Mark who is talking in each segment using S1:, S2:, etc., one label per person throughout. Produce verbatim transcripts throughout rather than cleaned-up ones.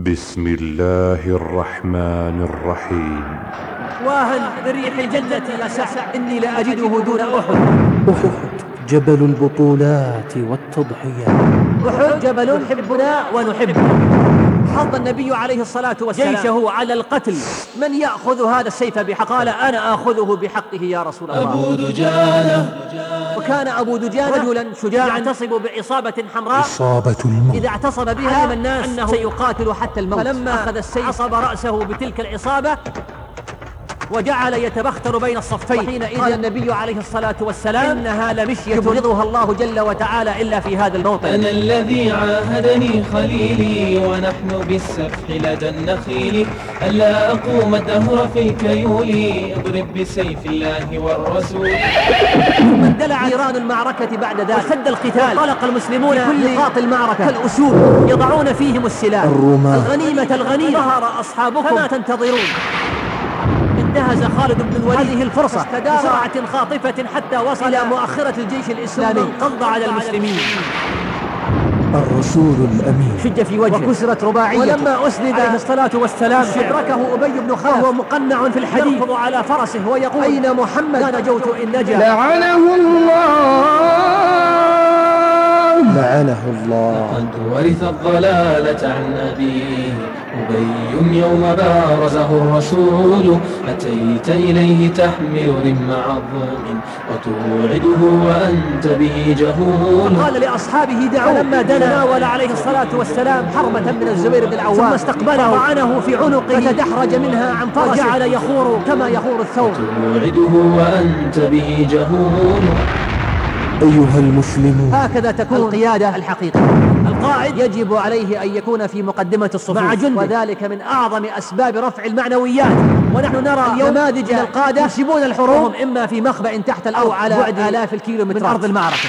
S1: بسم الله الرحمن الرحيم.
S2: واهن بريح الجنة يا سعد، إني لأجده دون أحد.
S3: أحد جبل البطولات والتضحيات.
S2: أحد جبل نحبنا ونحبه. حض النبي عليه الصلاة والسلام جيشه على القتل. من يأخذ هذا السيف بحق؟ قال أنا آخذه بحقه يا رسول الله.
S4: أبو دجانة.
S2: وكان أبو دجانة رجلا شجاعا يعتصب بعصابة حمراء،
S3: إصابة الموت.
S2: إذا اعتصب بها علم الناس أنه سيقاتل حتى الموت. فلما أخذ السيف عصب رأسه بتلك العصابة وجعل يتبختر بين الصفين. وحينئذ قال النبي عليه الصلاة والسلام إنها لمشية يبغضها الله جل وتعالى إلا في هذا الموطن.
S4: أنا الذي عاهدني خليلي ونحن بالسفح لدى النخيل ألا أقوم الدهر في كيولي اضرب بسيف الله والرسول.
S2: ثم اندلع نيران المعركة بعد ذلك واشتد القتال. طلق المسلمون كل نقاط المعركة كالأسود يضعون فيهم السلاح.
S3: الرماة.
S2: الغنيمة الغنيمة. ظهر أصحابكم كما تنتظرون. انتهز خالد بن الوليد هذه الفرصة بسرعة خاطفة حتى وصل إلى مؤخرة الجيش الإسلامي، انقض على المسلمين.
S3: الرسول الأمين
S2: شج في وجهه وكسرت رباعيته. ولما أسند عليه الصلاة والسلام شبركه أبي بن خلف وهو مقنع في الحديد يركض على فرسه ويقول أين محمد؟ لا نجوت إن نجا.
S5: لعنه الله
S3: لعنه الله.
S4: لقد ورث الضلالة عن أبيه أبي يوم بارزه الرسول أتيت إليه تحمل رم عظم وتوعده وأنت به جهول.
S2: قال لأصحابه دعوه. فلما دنا ناول عليه الصلاة والسلام حرمة من الزبير بن العوام ثم استقبله وطعنه في عنقه فتدحرج منها عن فرسه وجعل يخور كما يخور الثور.
S4: توعده وأنت به جهول.
S3: أيها المسلمون،
S2: هكذا تكون القيادة الحقيقية. القائد يجب عليه أن يكون في مقدمة الصفوف مع جنده، وذلك من أعظم أسباب رفع المعنويات. ونحن نرى اليوم نماذج القادة يسيبون الحروب وهم إما في مخبأ تحت الأرض أو على بعد آلاف الكيلومترات من أرض المعركة.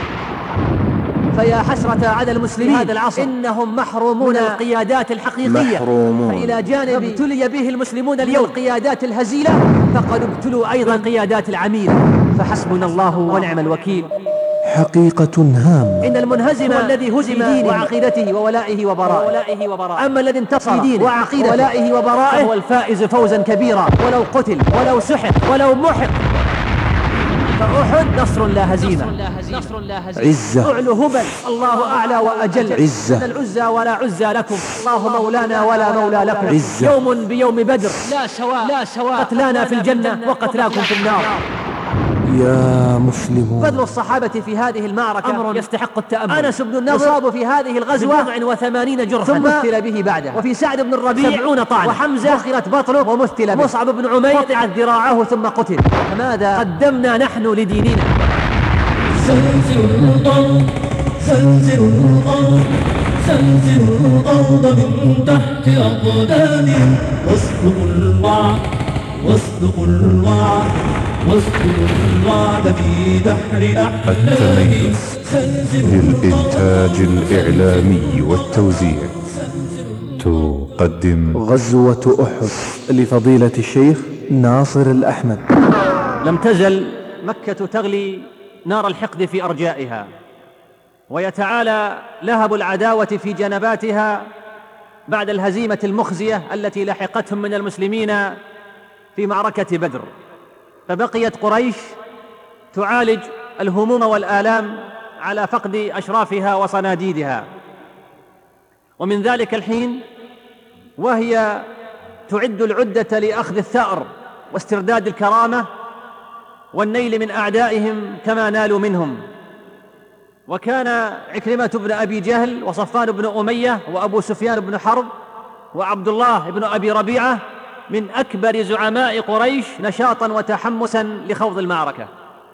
S2: فيا حسرة على المسلمين هذا العصر، إنهم محرومون من القيادات الحقيقية.
S3: محرومون.
S2: فإلى جانب ابتلي به المسلمون اليوم القيادات الهزيلة، فقد ابتلوا أيضا القيادات العميلة. فحسبنا الله ونعم الوكيل.
S3: حقيقة هامة.
S2: إن المنهزم هو الذي هزم بدينه وعقيدته وولائه وبرائه. أما الذي انتصر بدينه وعقيدته وولائه وبرائه فهو الفائز فوزا كبيرا، ولو قتل ولو سحق ولو محق. فأحد نصر لا هزيمة.
S3: عزة.
S2: أعلو هبل الله أعلى وأجل.
S3: عزة.
S2: إن العزى ولا عزى لكم الله مولانا ولا مولى لكم.
S3: عزة.
S2: يوم بيوم بدر لا سواء لا سواء قتلانا في الجنة وقتلاكم في النار.
S3: يا مسلمون،
S2: بذل الصحابة في هذه المعركة أمر يستحق التأمل. أنس بن النضر يصاب في هذه الغزوة بضع وثمانين جرحا ثم مثل به بعدها. وفي سعد بن الربيع سبعون طعنة. وحمزة أخرت بطنه ومثل به. مصعب بن عمير قطعت ذراعه ثم قتل. فماذا قدمنا نحن لديننا؟
S6: زلزل الأرض زلزل الأرض زلزل الأرض من تحت أقدامهم واصدقوا الوعد واصدقوا الوعد واصدقوا الوعد في بحر أحلامهم.
S1: للإنتاج الإعلامي والتوزيع تقدم
S3: غزوة أحد لفضيلة الشيخ ناصر الأحمد.
S2: لم تزل مكة تغلي نار الحقد في أرجائها، ويتعالى لهب العداوة في جنباتها بعد الهزيمة المخزية التي لحقتهم من المسلمين في معركة بدر. فبقيت قريش تعالج الهموم والآلام على فقد أشرافها وصناديدها. ومن ذلك الحين وهي تعد العدة لأخذ الثأر واسترداد الكرامة والنيل من أعدائهم كما نالوا منهم. وكان عكرمة بن أبي جهل وصفان بن أمية وأبو سفيان بن حرب وعبد الله بن أبي ربيعة من أكبر زعماء قريش نشاطا وتحمسا لخوض المعركة،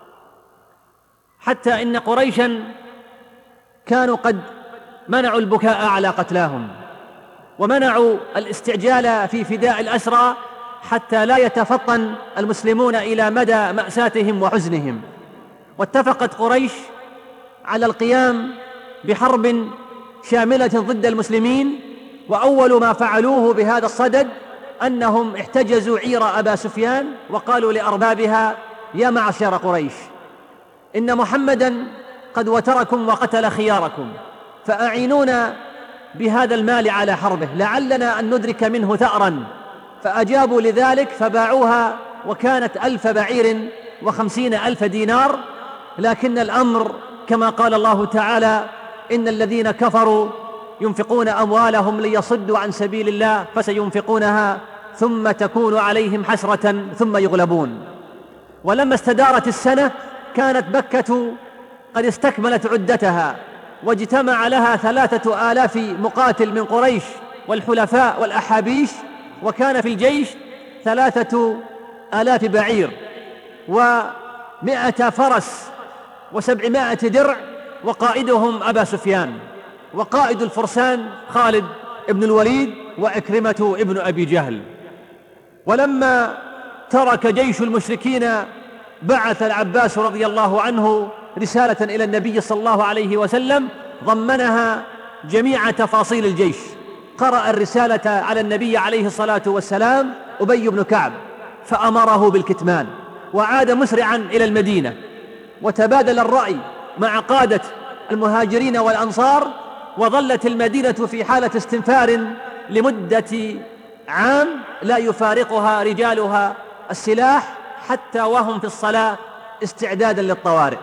S2: حتى إن قريشا كانوا قد منعوا البكاء على قتلاهم ومنعوا الاستعجال في فداء الأسرى حتى لا يتفطن المسلمون إلى مدى مأساتهم وحزنهم. واتفقت قريش على القيام بحرب شاملة ضد المسلمين، وأول ما فعلوه بهذا الصدد أنهم احتجزوا عير أبا سفيان وقالوا لأربابها يا معشر قريش إن محمدا قد وتركم وقتل خياركم، فأعينونا بهذا المال على حربه، لعلنا أن ندرك منه ثأرا. فأجابوا لذلك فباعوها، وكانت ألف بعير وخمسين ألف دينار. لكن الأمر كما قال الله تعالى: إن الذين كفروا ينفقون أموالهم ليصدوا عن سبيل الله فسينفقونها ثم تكون عليهم حسرة ثم يغلبون. ولما استدارت السنة كانت بكة قد استكملت عدتها، واجتمع لها ثلاثة آلاف مقاتل من قريش والحلفاء والأحابيش، وكان في الجيش ثلاثة آلاف بعير ومائة فرس وسبعمائة درع، وقائدهم أبا سفيان، وقائد الفرسان خالد ابن الوليد وعكرمة ابن أبي جهل. ولما ترك جيش المشركين بعث العباس رضي الله عنه رسالة إلى النبي صلى الله عليه وسلم ضمنها جميع تفاصيل الجيش. قرأ الرسالة على النبي عليه الصلاة والسلام أبي بن كعب فأمره بالكتمان، وعاد مسرعا إلى المدينة، وتبادل الرأي مع قادة المهاجرين والأنصار، وظلت المدينة في حالة استنفار لمدة عام لا يفارقها رجالها السلاح حتى وهم في الصلاة استعدادا للطوارئ.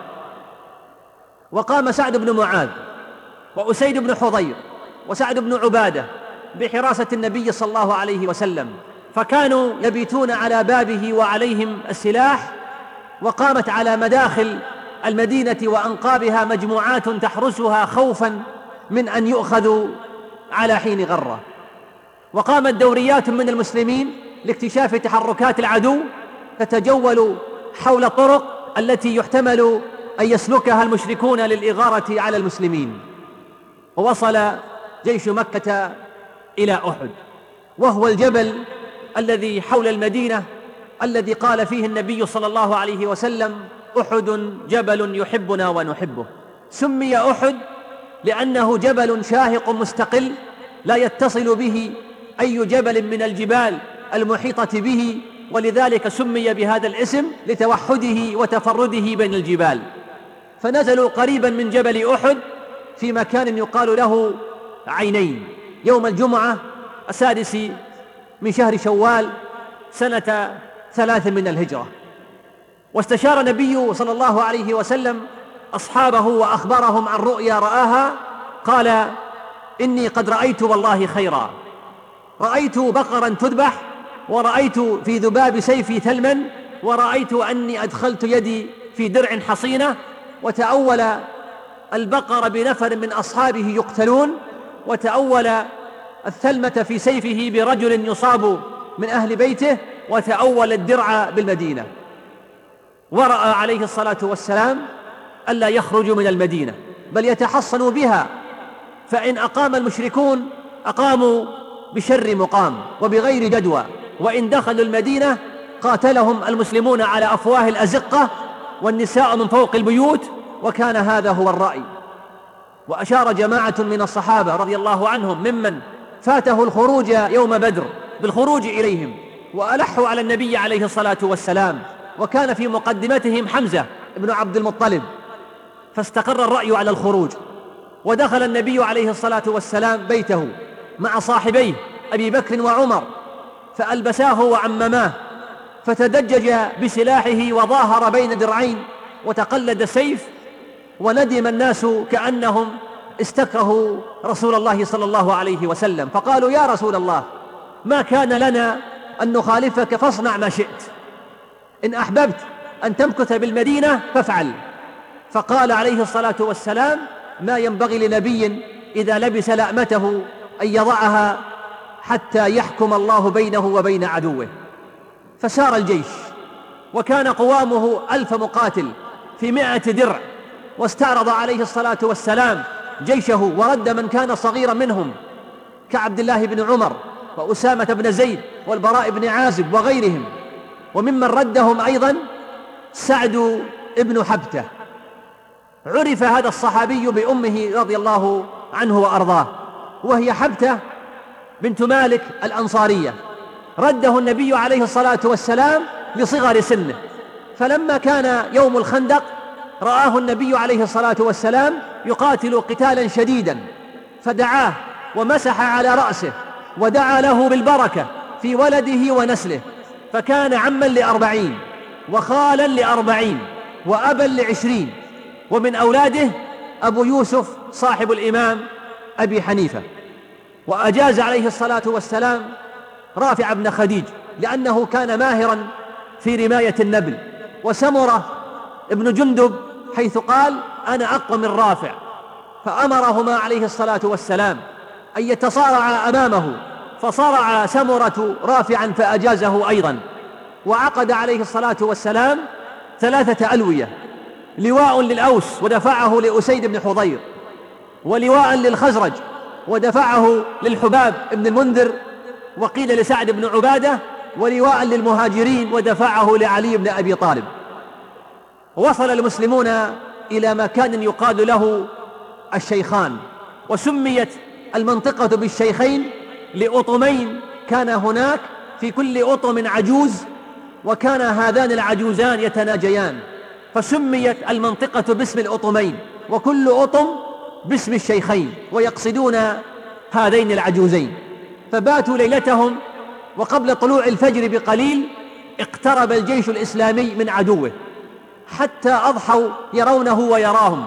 S2: وقام سعد بن معاذ وأسيد بن حضير وسعد بن عبادة بحراسة النبي صلى الله عليه وسلم، فكانوا يبيتون على بابه وعليهم السلاح. وقامت على مداخل المدينة وأنقابها مجموعات تحرسها خوفا من أن يؤخذوا على حين غرة. وقامت دوريات من المسلمين لاكتشاف تحركات العدو، تتجول حول الطرق التي يحتمل أن يسلكها المشركون للإغارة على المسلمين. ووصل جيش مكة إلى أحد، وهو الجبل الذي حول المدينة الذي قال فيه النبي صلى الله عليه وسلم: أحد جبل يحبنا ونحبه. سمي أحد لأنه جبل شاهق مستقل لا يتصل به أي جبل من الجبال المحيطة به، ولذلك سمي بهذا الاسم لتوحده وتفرده بين الجبال. فنزلوا قريبا من جبل أحد في مكان يقال له عينين يوم الجمعة السادس من شهر شوال سنة ثلاث من الهجرة. واستشار النبي صلى الله عليه وسلم أصحابه وأخبرهم عن رؤيا رآها. قال: إني قد رأيت والله خيرا، رأيت بقرا تذبح، ورأيت في ذباب سيفي ثلما، ورأيت أني أدخلت يدي في درع حصينة، وتأول البقر بنفر من أصحابه يقتلون، وتأول الثلمة في سيفه برجل يصاب من أهل بيته، وتأول الدرع بالمدينة. ورأى عليه الصلاة والسلام ألا يخرجوا من المدينة بل يتحصنوا بها، فإن أقام المشركون أقاموا بشر مقام وبغير جدوى، وإن دخلوا المدينة قاتلهم المسلمون على أفواه الأزقة والنساء من فوق البيوت. وكان هذا هو الرأي. وأشار جماعة من الصحابة رضي الله عنهم ممن فاته الخروج يوم بدر بالخروج إليهم، وألحوا على النبي عليه الصلاة والسلام، وكان في مقدمتهم حمزة بن عبد المطلب، فاستقر الرأي على الخروج. ودخل النبي عليه الصلاة والسلام بيته مع صاحبيه أبي بكر وعمر، فألبساه وعمماه، فتدجج بسلاحه وظاهر بين درعين وتقلد السيف، وندم الناس كأنهم استكرهوا رسول الله صلى الله عليه وسلم، فقالوا: يا رسول الله، ما كان لنا أن نخالفك، فاصنع ما شئت، إن أحببت أن تمكث بالمدينة فافعل. فقال عليه الصلاة والسلام: ما ينبغي لنبي إذا لبس لأمته أن يضعها حتى يحكم الله بينه وبين عدوه. فسار الجيش، وكان قوامه ألف مقاتل في مائة درع، واستعرض عليه الصلاة والسلام جيشه، ورد من كان صغيرا منهم كعبد الله بن عمر وأسامة بن زيد والبراء بن عازب وغيرهم. وممن ردهم أيضا سعد بن حبتة، عرف هذا الصحابي بأمه رضي الله عنه وأرضاه، وهي حبتة بنت مالك الأنصارية. رده النبي عليه الصلاة والسلام لصغر سنه، فلما كان يوم الخندق رآه النبي عليه الصلاة والسلام يقاتل قتالا شديدا، فدعاه ومسح على رأسه ودعا له بالبركة في ولده ونسله، فكان عما لأربعين وخالا لأربعين وأبا لعشرين. ومن أولاده أبو يوسف صاحب الإمام أبي حنيفة. وأجاز عليه الصلاة والسلام رافع بن خديج لأنه كان ماهرا في رماية النبل، وسمرة ابن جندب حيث قال أنا أقوى من رافع، فأمرهما عليه الصلاة والسلام أن يتصارعا أمامه، فصارع سمرة رافعا فأجازه أيضا. وعقد عليه الصلاة والسلام ثلاثة ألوية: لواء للأوس ودفعه لأسيد بن حضير، ولواء للخزرج ودفعه للحباب بن المنذر، وقيل لسعد بن عبادة، ولواء للمهاجرين ودفعه لعلي بن أبي طالب. وصل المسلمون إلى مكان يقال له الشيخان، وسميت المنطقة بالشيخين لأطمين كان هناك في كل أطم عجوز، وكان هذان العجوزان يتناجيان، فسميت المنطقة باسم الأطمين، وكل أطم باسم الشيخين، ويقصدون هذين العجوزين. فباتوا ليلتهم، وقبل طلوع الفجر بقليل اقترب الجيش الإسلامي من عدوه حتى أضحوا يرونه ويراهم.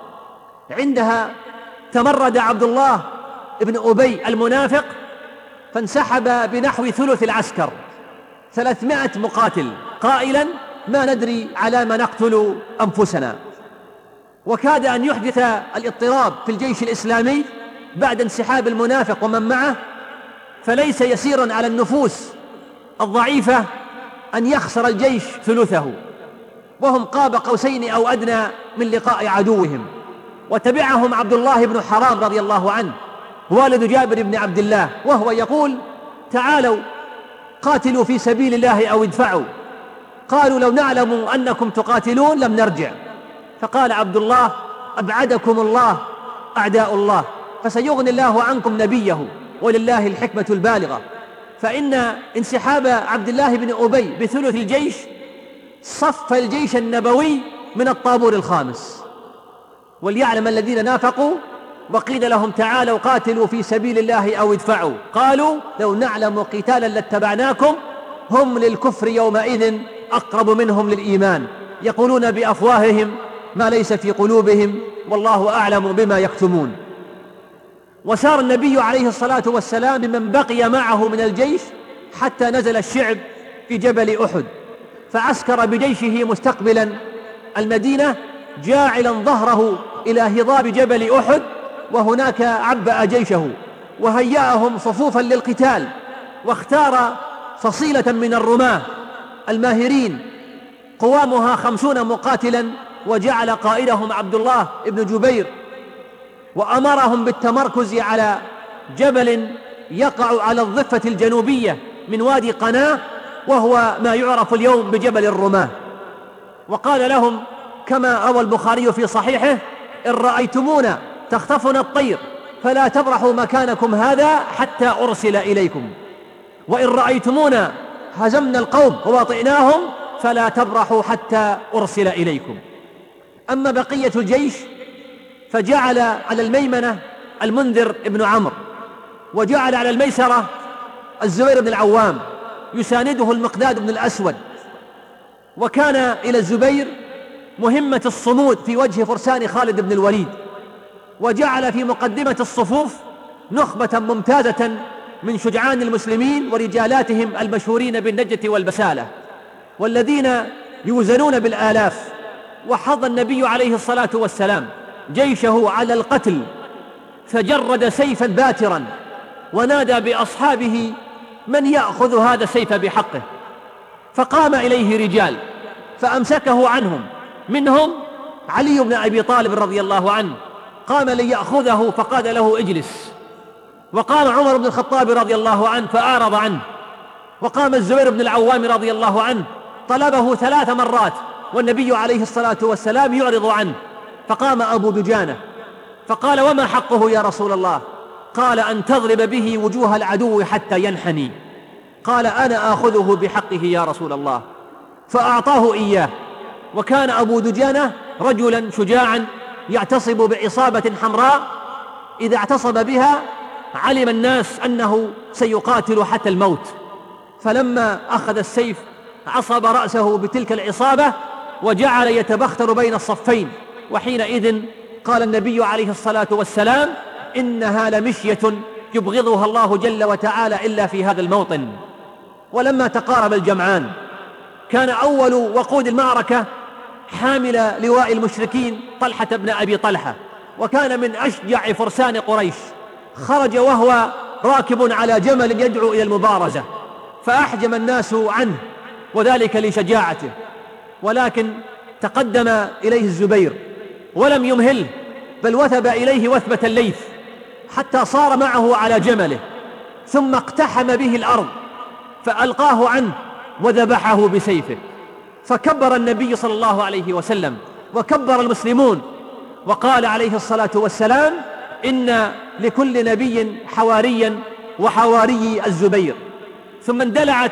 S2: عندها تمرد عبد الله بن أبي المنافق فانسحب بنحو ثلث العسكر، ثلاثمائة مقاتل، قائلا ما ندري على ما نقتل أنفسنا. وكاد أن يحدث الاضطراب في الجيش الإسلامي بعد انسحاب المنافق ومن معه، فليس يسيرا على النفوس الضعيفة أن يخسر الجيش ثلثه، وهم قاب قوسين أو أدنى من لقاء عدوهم. وتبعهم عبد الله بن حرام رضي الله عنه والد جابر بن عبد الله، وهو يقول تعالوا قاتلوا في سبيل الله أو ادفعوا. قالوا لو نعلم أنكم تقاتلون لم نرجع. فقال عبد الله أبعدكم الله أعداء الله، فسيغني الله عنكم نبيه، ولله الحكمة البالغة. فإن انسحاب عبد الله بن أبي بثلث الجيش صف الجيش النبوي من الطابور الخامس. وليعلم الذين نافقوا وقيل لهم تعالوا قاتلوا في سبيل الله أو ادفعوا، قالوا لو نعلم قتالا لاتبعناكم هم للكفر يومئذ أقرب منهم للإيمان، يقولون بأفواههم ما ليس في قلوبهم والله أعلم بما يكتمون. وسار النبي عليه الصلاة والسلام بمن بقي معه من الجيش حتى نزل الشعب في جبل أحد، فعسكر بجيشه مستقبلا المدينة جاعلا ظهره إلى هضاب جبل أحد، وهناك عبأ جيشه وهيأهم صفوفا للقتال، واختار فصيلة من الرماة الماهرين قوامها خمسون مقاتلا، وجعل قائدهم عبد الله بن جبير، وأمرهم بالتمركز على جبل يقع على الضفة الجنوبية من وادي قناة، وهو ما يعرف اليوم بجبل الرماة. وقال لهم كما روى البخاري في صحيحه إن رأيتمونا تخطفنا الطير فلا تبرحوا مكانكم هذا حتى أرسل إليكم، وإن رأيتمونا هزمنا القوم وواطئناهم فلا تبرحوا حتى أرسل إليكم. أما بقية الجيش فجعل على الميمنة المنذر بن عمرو، وجعل على الميسرة الزبير بن العوام يسانده المقداد بن الأسود. وكان إلى الزبير مهمة الصمود في وجه فرسان خالد بن الوليد، وجعل في مقدمة الصفوف نخبة ممتازة من شجعان المسلمين ورجالاتهم المشهورين بالنجة والبسالة، والذين يوزنون بالآلاف. وحض النبي عليه الصلاة والسلام جيشه على القتل، فجرد سيفا باترا ونادى بأصحابه من يأخذ هذا السيف بحقه، فقام إليه رجال فأمسكه عنهم، منهم علي بن أبي طالب رضي الله عنه قام ليأخذه فقال له اجلس، وقام عمر بن الخطاب رضي الله عنه فأعرض عنه، وقام الزبير بن العوام رضي الله عنه طلبه ثلاث مرات والنبي عليه الصلاة والسلام يعرض عنه، فقام أبو دجانة فقال وما حقه يا رسول الله؟ قال أن تضرب به وجوه العدو حتى ينحني. قال أنا آخذه بحقه يا رسول الله، فأعطاه إياه. وكان أبو دجانة رجلا شجاعا يعتصب بعصابة حمراء، إذا اعتصب بها علم الناس أنه سيقاتل حتى الموت، فلما أخذ السيف عصب رأسه بتلك العصابة وجعل يتبختر بين الصفين. وحينئذ قال النبي عليه الصلاة والسلام: إنها لمشية يبغضها الله جل وتعالى إلا في هذا الموطن. ولما تقارب الجمعان كان أول وقود المعركة حامل لواء المشركين طلحة بن أبي طلحة، وكان من أشجع فرسان قريش. خرج وهو راكب على جمل يدعو إلى المبارزة، فأحجم الناس عنه وذلك لشجاعته، ولكن تقدم إليه الزبير ولم يمهله، بل وثب إليه وثبة الليث حتى صار معه على جمله، ثم اقتحم به الأرض فألقاه عنه وذبحه بسيفه. فكبر النبي صلى الله عليه وسلم وكبر المسلمون، وقال عليه الصلاة والسلام: إن لكل نبي حواريا وحواري الزبير. ثم اندلعت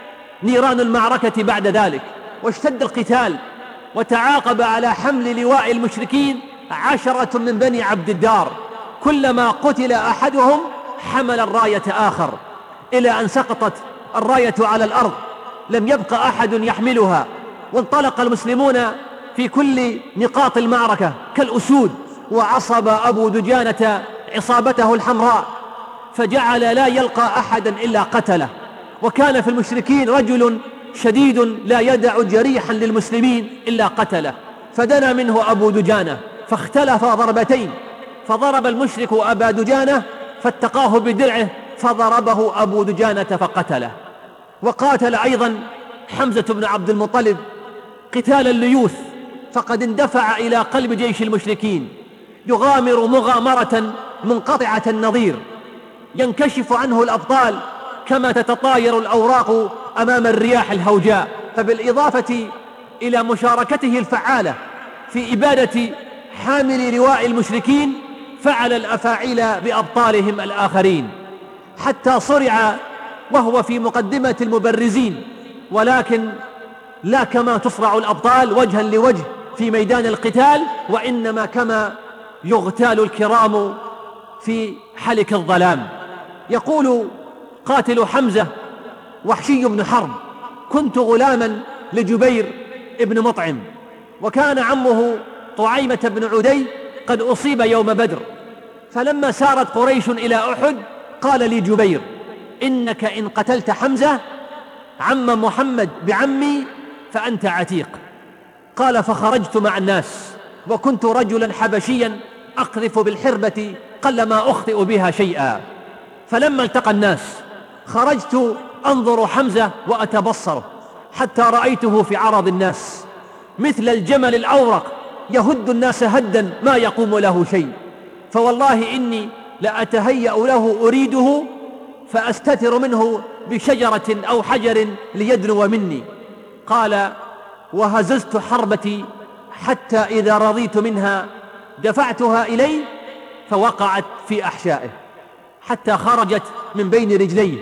S2: نيران المعركة بعد ذلك، واشتد القتال، وتعاقب على حمل لواء المشركين عشرة من بني عبد الدار، كلما قتل أحدهم حمل الراية آخر، إلى أن سقطت الراية على الأرض لم يبق أحد يحملها. وانطلق المسلمون في كل نقاط المعركة كالأسود، وعصب أبو دجانة عصابته الحمراء فجعل لا يلقى أحدا إلا قتله. وكان في المشركين رجل شديد لا يدع جريحا للمسلمين إلا قتله، فدنا منه أبو دجانة فاختلف ضربتين، فضرب المشرك أبا دجانة فاتقاه بدرعه فضربه أبو دجانة فقتله. وقاتل أيضا حمزة بن عبد المطلب قتال الليوث، فقد اندفع إلى قلب جيش المشركين يغامر مغامرة منقطعة النظير، ينكشف عنه الأبطال كما تتطاير الأوراق أمام الرياح الهوجاء. فبالإضافة إلى مشاركته الفعالة في إبادة حامل لواء المشركين، فعل الأفاعيل بأبطالهم الآخرين، حتى صرع وهو في مقدمة المبرزين، ولكن لا كما تصرع الأبطال وجها لوجه في ميدان القتال، وإنما كما يغتال الكرام في حلك الظلام. يقول قاتل حمزة وحشي بن حرب: كنت غلاما لجبير ابن مطعم، وكان عمه طعيمة بن عدي قد أصيب يوم بدر، فلما سارت قريش إلى أحد قال لي جبير: إنك إن قتلت حمزة عم محمد بعمي فأنت عتيق. قال: فخرجت مع الناس، وكنت رجلا حبشيا أقذف بالحربة قلما أخطئ بها شيئا. فلما التقى الناس خرجت أنظر حمزة وأتبصره، حتى رأيته في عرض الناس مثل الجمل الأورق يهد الناس هدا ما يقوم له شيء، فوالله إني لأتهيأ له أريده فأستتر منه بشجرة أو حجر ليدنو مني. قال: وهززت حربتي حتى إذا رضيت منها دفعتها إليه فوقعت في أحشائه حتى خرجت من بين رجليه،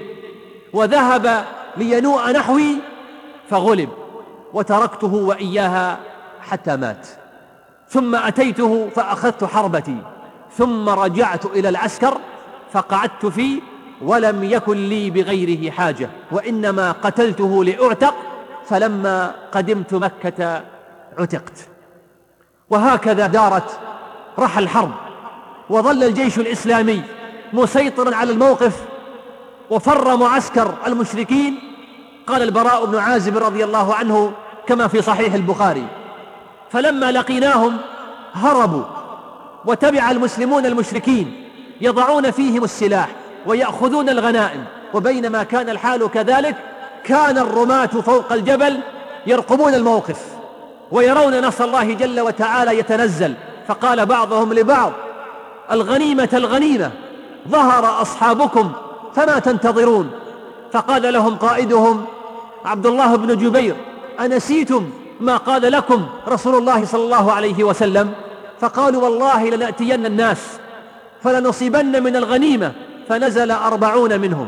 S2: وذهب لينوء نحوي فغلب، وتركته وإياها حتى مات. ثم أتيته فأخذت حربتي، ثم رجعت إلى العسكر فقعدت فيه، ولم يكن لي بغيره حاجة، وإنما قتلته لأعتق، فلما قدمت مكة عتقت. وهكذا دارت رحى الحرب، وظل الجيش الإسلامي مسيطرا على الموقف، وفر معسكر المشركين. قال البراء بن عازب رضي الله عنه كما في صحيح البخاري: فلما لقيناهم هربوا، وتبع المسلمون المشركين يضعون فيهم السلاح ويأخذون الغنائم. وبينما كان الحال كذلك كان الرماة فوق الجبل يرقبون الموقف ويرون نصر الله جل وتعالى يتنزل. فقال بعضهم لبعض: الغنيمة الغنيمة، ظهر أصحابكم فما تنتظرون؟ فقال لهم قائدهم عبد الله بن جبير: أنسيتم ما قال لكم رسول الله صلى الله عليه وسلم؟ فقالوا: والله لنأتين الناس فلنصيبن من الغنيمة. فنزل أربعون منهم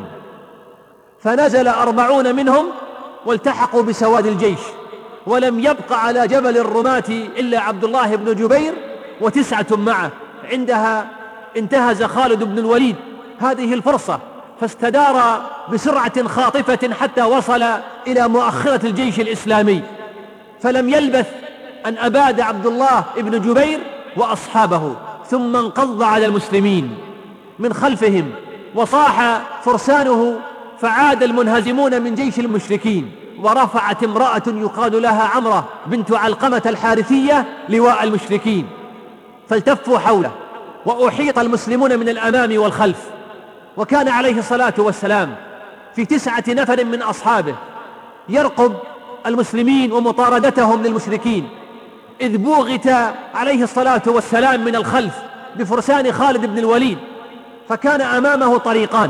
S2: فنزل أربعون منهم والتحقوا بسواد الجيش، ولم يبق على جبل الرماة إلا عبد الله بن جبير وتسعة معه. عندها انتهز خالد بن الوليد هذه الفرصة فاستدار بسرعة خاطفة حتى وصل إلى مؤخرة الجيش الإسلامي، فلم يلبث أن أباد عبد الله بن جبير وأصحابه، ثم انقض على المسلمين من خلفهم، وصاح فرسانه فعاد المنهزمون من جيش المشركين، ورفعت امرأة يقال لها عمرة بنت علقمة الحارثية لواء المشركين، فالتفوا حوله وأحيط المسلمون من الأمام والخلف. وكان عليه الصلاة والسلام في تسعة نفر من أصحابه يرقب المسلمين ومطاردتهم للمشركين، إذ بوغت عليه الصلاة والسلام من الخلف بفرسان خالد بن الوليد، فكان أمامه طريقان: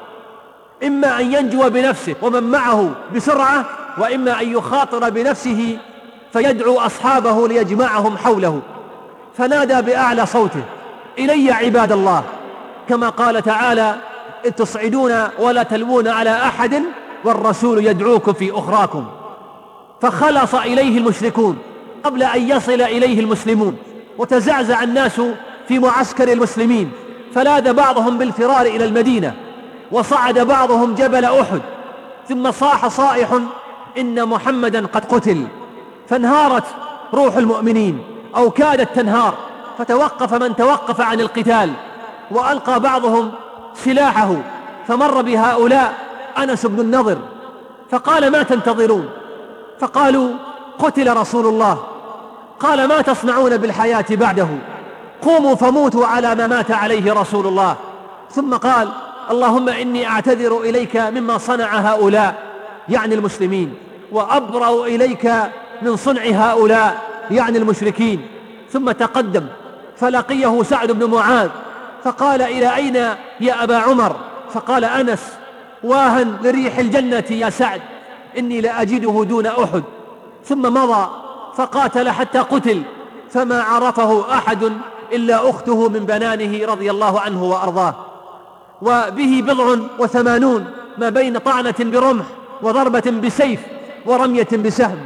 S2: إما أن ينجو بنفسه ومن معه بسرعة، وإما أن يخاطر بنفسه فيدعو أصحابه ليجمعهم حوله، فنادى بأعلى صوته: إلي عباد الله، كما قال تعالى: إذ تصعدون ولا تلوون على أحد والرسول يدعوكم في أخراكم. فخلص إليه المشركون قبل أن يصل إليه المسلمون، وتزعزع الناس في معسكر المسلمين، فلاذ بعضهم بالفرار إلى المدينة، وصعد بعضهم جبل أحد، ثم صاح صائح: إن محمدا قد قتل. فانهارت روح المؤمنين أو كادت تنهار، فتوقف من توقف عن القتال، وألقى بعضهم سلاحه، فمر بهؤلاء أنس بن النضر فقال: ما تنتظرون؟ فقالوا: قتل رسول الله. قال: ما تصنعون بالحياة بعده؟ قوموا فموتوا على ما مات عليه رسول الله. ثم قال: اللهم إني أعتذر إليك مما صنع هؤلاء، يعني المسلمين، وأبرأ إليك من صنع هؤلاء، يعني المشركين. ثم تقدم فلقيه سعد بن معاذ فقال: إلى أين يا أبا عمر؟ فقال أنس: واها لريح الجنة يا سعد، إني لأجده دون أحد. ثم مضى فقاتل حتى قتل، فما عرفه أحد إلا أخته من بنانه رضي الله عنه وأرضاه. وبه بضع وثمانون ما بين طعنة برمح وضربة بسيف ورمية بسهم.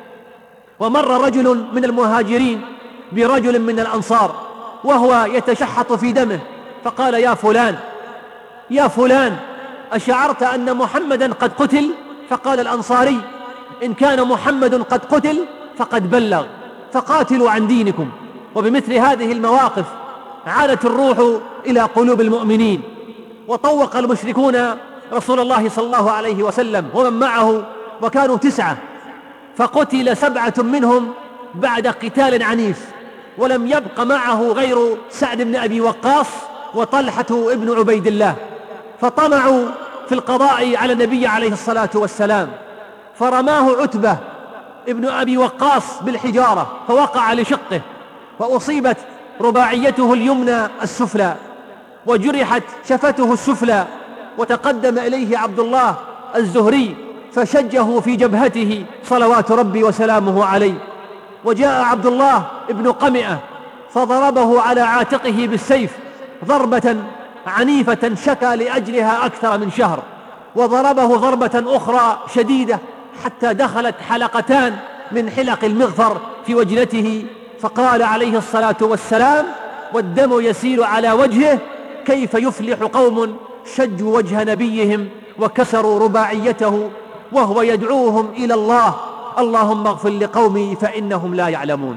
S2: ومر رجل من المهاجرين برجل من الأنصار وهو يتشحط في دمه، فقال: يا فلان يا فلان، أشعرت أن محمدا قد قتل؟ فقال الأنصاري: إن كان محمد قد قتل فقد بلغ، فقاتلوا عن دينكم. وبمثل هذه المواقف عادت الروح إلى قلوب المؤمنين، وطوق المشركون رسول الله صلى الله عليه وسلم ومن معه، وكانوا تسعة، فقتل سبعة منهم بعد قتال عنيف، ولم يبق معه غير سعد بن أبي وقاص وطلحة ابن عبيد الله. فطمعوا في القضاء على النبي عليه الصلاة والسلام، فرماه عتبة ابن أبي وقاص بالحجارة فوقع لشقه، وأصيبت رباعيته اليمنى السفلى، وجرحت شفته السفلى. وتقدم إليه عبد الله الزهري فشجه في جبهته صلوات ربي وسلامه عليه. وجاء عبد الله ابن قمئة فضربه على عاتقه بالسيف ضربة عنيفة شكى لأجلها أكثر من شهر، وضربه ضربة أخرى شديدة حتى دخلت حلقتان من حلق المغفر في وجنته، فقال عليه الصلاة والسلام: والدم يسيل على وجهه، كيف يفلح قوم شجوا وجه نبيهم وكسروا رباعيته وهو يدعوهم إلى الله، اللهم اغفر لقومي فإنهم لا يعلمون.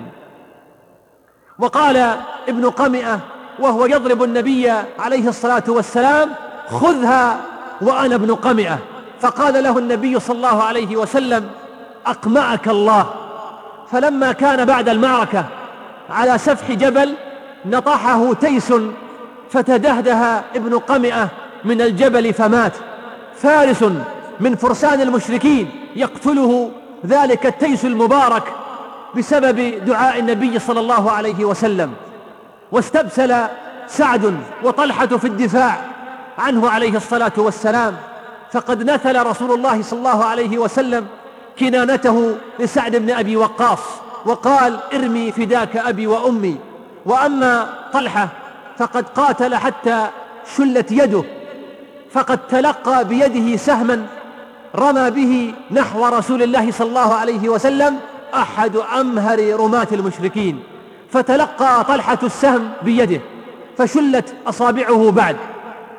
S2: وقال ابن قمئة وهو يضرب النبي عليه الصلاة والسلام: خذها وأنا ابن قمئة. فقال له النبي صلى الله عليه وسلم: أقمعك الله. فلما كان بعد المعركة على سفح جبل نطحه تيس فتدهده ابن قمئة من الجبل فمات. فارس من فرسان المشركين يقتله ذلك التيس المبارك بسبب دعاء النبي صلى الله عليه وسلم. واستبسل سعد وطلحة في الدفاع عنه عليه الصلاة والسلام، فقد نثل رسول الله صلى الله عليه وسلم كنانته لسعد بن أبي وقاص وقال: ارمي فداك أبي وأمي. وأما طلحة فقد قاتل حتى شلت يده، فقد تلقى بيده سهما رمى به نحو رسول الله صلى الله عليه وسلم أحد أمهر رماة المشركين، فتلقى طلحة السهم بيده فشلت أصابعه بعد،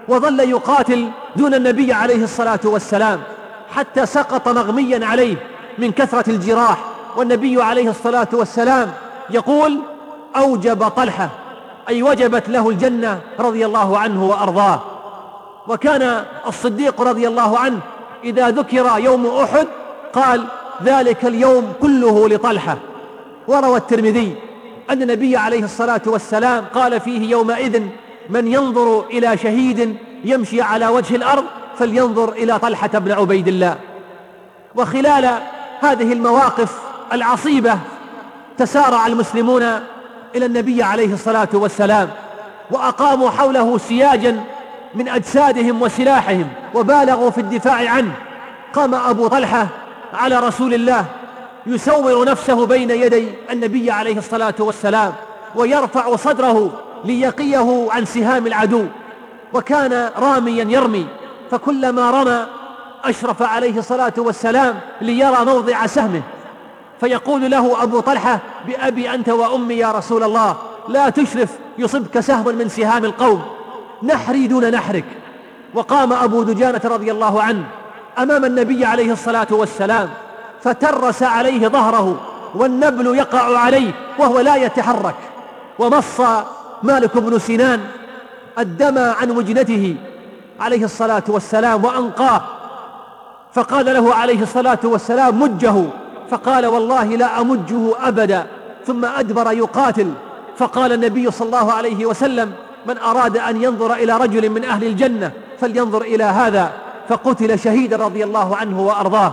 S2: وظل يقاتل دون النبي عليه الصلاة والسلام حتى سقط مغميا عليه من كثرة الجراح، والنبي عليه الصلاة والسلام يقول: أوجب طلحة، أي وجبت له الجنة رضي الله عنه وأرضاه. وكان الصديق رضي الله عنه إذا ذكر يوم أحد قال: ذلك اليوم كله لطلحة. وروى الترمذي أن النبي عليه الصلاة والسلام قال فيه يومئذ: من ينظر إلى شهيد يمشي على وجه الأرض فلينظر إلى طلحة بن عبيد الله. وخلال هذه المواقف العصيبة تسارع المسلمون إلى النبي عليه الصلاة والسلام، وأقاموا حوله سياجا من أجسادهم وسلاحهم، وبالغوا في الدفاع عنه. قام أبو طلحة على رسول الله يسور نفسه بين يدي النبي عليه الصلاة والسلام، ويرفع صدره ليقيه عن سهام العدو، وكان راميا يرمي، فكلما رمى أشرف عليه الصلاة والسلام ليرى موضع سهمه، فيقول له أبو طلحة: بأبي أنت وأمي يا رسول الله، لا تشرف يصبك سهم من سهام القوم، نحري دون نحرك. وقام أبو دجانة رضي الله عنه أمام النبي عليه الصلاة والسلام فترس عليه ظهره والنبل يقع عليه وهو لا يتحرك، ومص مالك بن سنان الدم عن وجنته عليه الصلاة والسلام وأنقاه، فقال له عليه الصلاة والسلام: مجه، فقال: والله لا أمجه أبدا، ثم أدبر يقاتل. فقال النبي صلى الله عليه وسلم: من أراد أن ينظر إلى رجل من أهل الجنة فلينظر إلى هذا، فقتل شهيدا رضي الله عنه وأرضاه.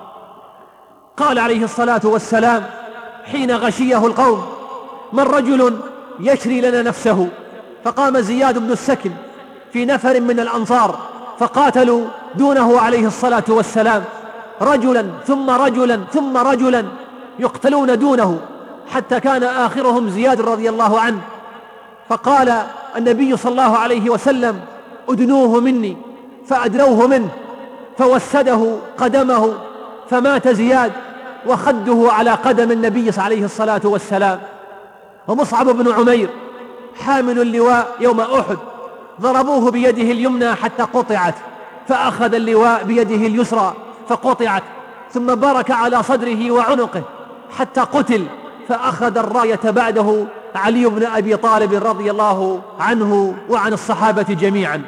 S2: قال عليه الصلاة والسلام حين غشيه القوم: من رجل يشري لنا نفسه؟ فقام زياد بن السكن في نفر من الأنصار فقاتلوا دونه عليه الصلاة والسلام، رجلا ثم رجلا ثم رجلا يقتلون دونه، حتى كان آخرهم زياد رضي الله عنه. فقال النبي صلى الله عليه وسلم: ادنوه مني، فأدنوه منه، فوسده قدمه، فمات زياد وخده على قدم النبي عليه الصلاة والسلام. ومصعب بن عمير حامل اللواء يوم أحد ضربوه بيده اليمنى حتى قطعت، فأخذ اللواء بيده اليسرى فقطعت، ثم برك على صدره وعنقه حتى قتل، فأخذ الراية بعده علي بن أبي طالب رضي الله عنه وعن الصحابة جميعا.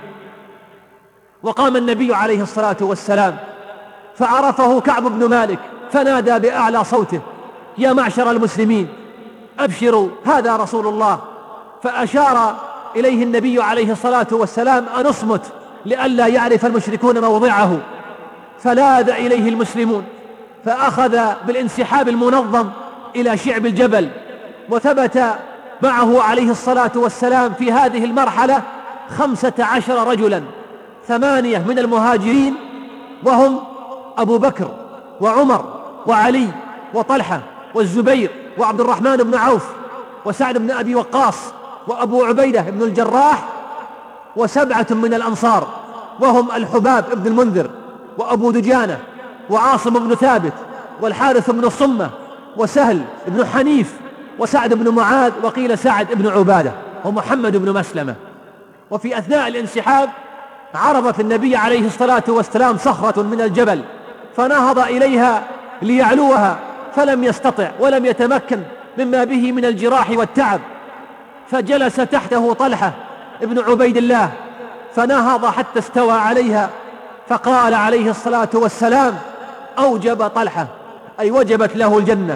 S2: وقام النبي عليه الصلاة والسلام فعرفه كعب بن مالك فنادى بأعلى صوته: يا معشر المسلمين أبشروا، هذا رسول الله. فأشار إليه النبي عليه الصلاة والسلام أن اصمت لئلا يعرف المشركون موضعه، فلاذ إليه المسلمون، فأخذ بالانسحاب المنظم إلى شعب الجبل. وثبت معه عليه الصلاة والسلام في هذه المرحلة خمسة عشر رجلا، ثمانية من المهاجرين وهم أبو بكر وعمر وعلي وطلحة والزبير وعبد الرحمن بن عوف وسعد بن أبي وقاص وأبو عبيدة بن الجراح، وسبعة من الأنصار وهم الحباب بن المنذر وأبو دجانة وعاصم بن ثابت والحارث بن الصمة وسهل بن حنيف وسعد بن معاذ وقيل سعد بن عبادة ومحمد بن مسلمة. وفي أثناء الانسحاب عرضت النبي عليه الصلاة والسلام صخرة من الجبل فنهض إليها ليعلوها، فلم يستطع ولم يتمكن مما به من الجراح والتعب، فجلس تحته طلحة ابن عبيد الله فنهض حتى استوى عليها، فقال عليه الصلاة والسلام: أوجب طلحة، أي وجبت له الجنة.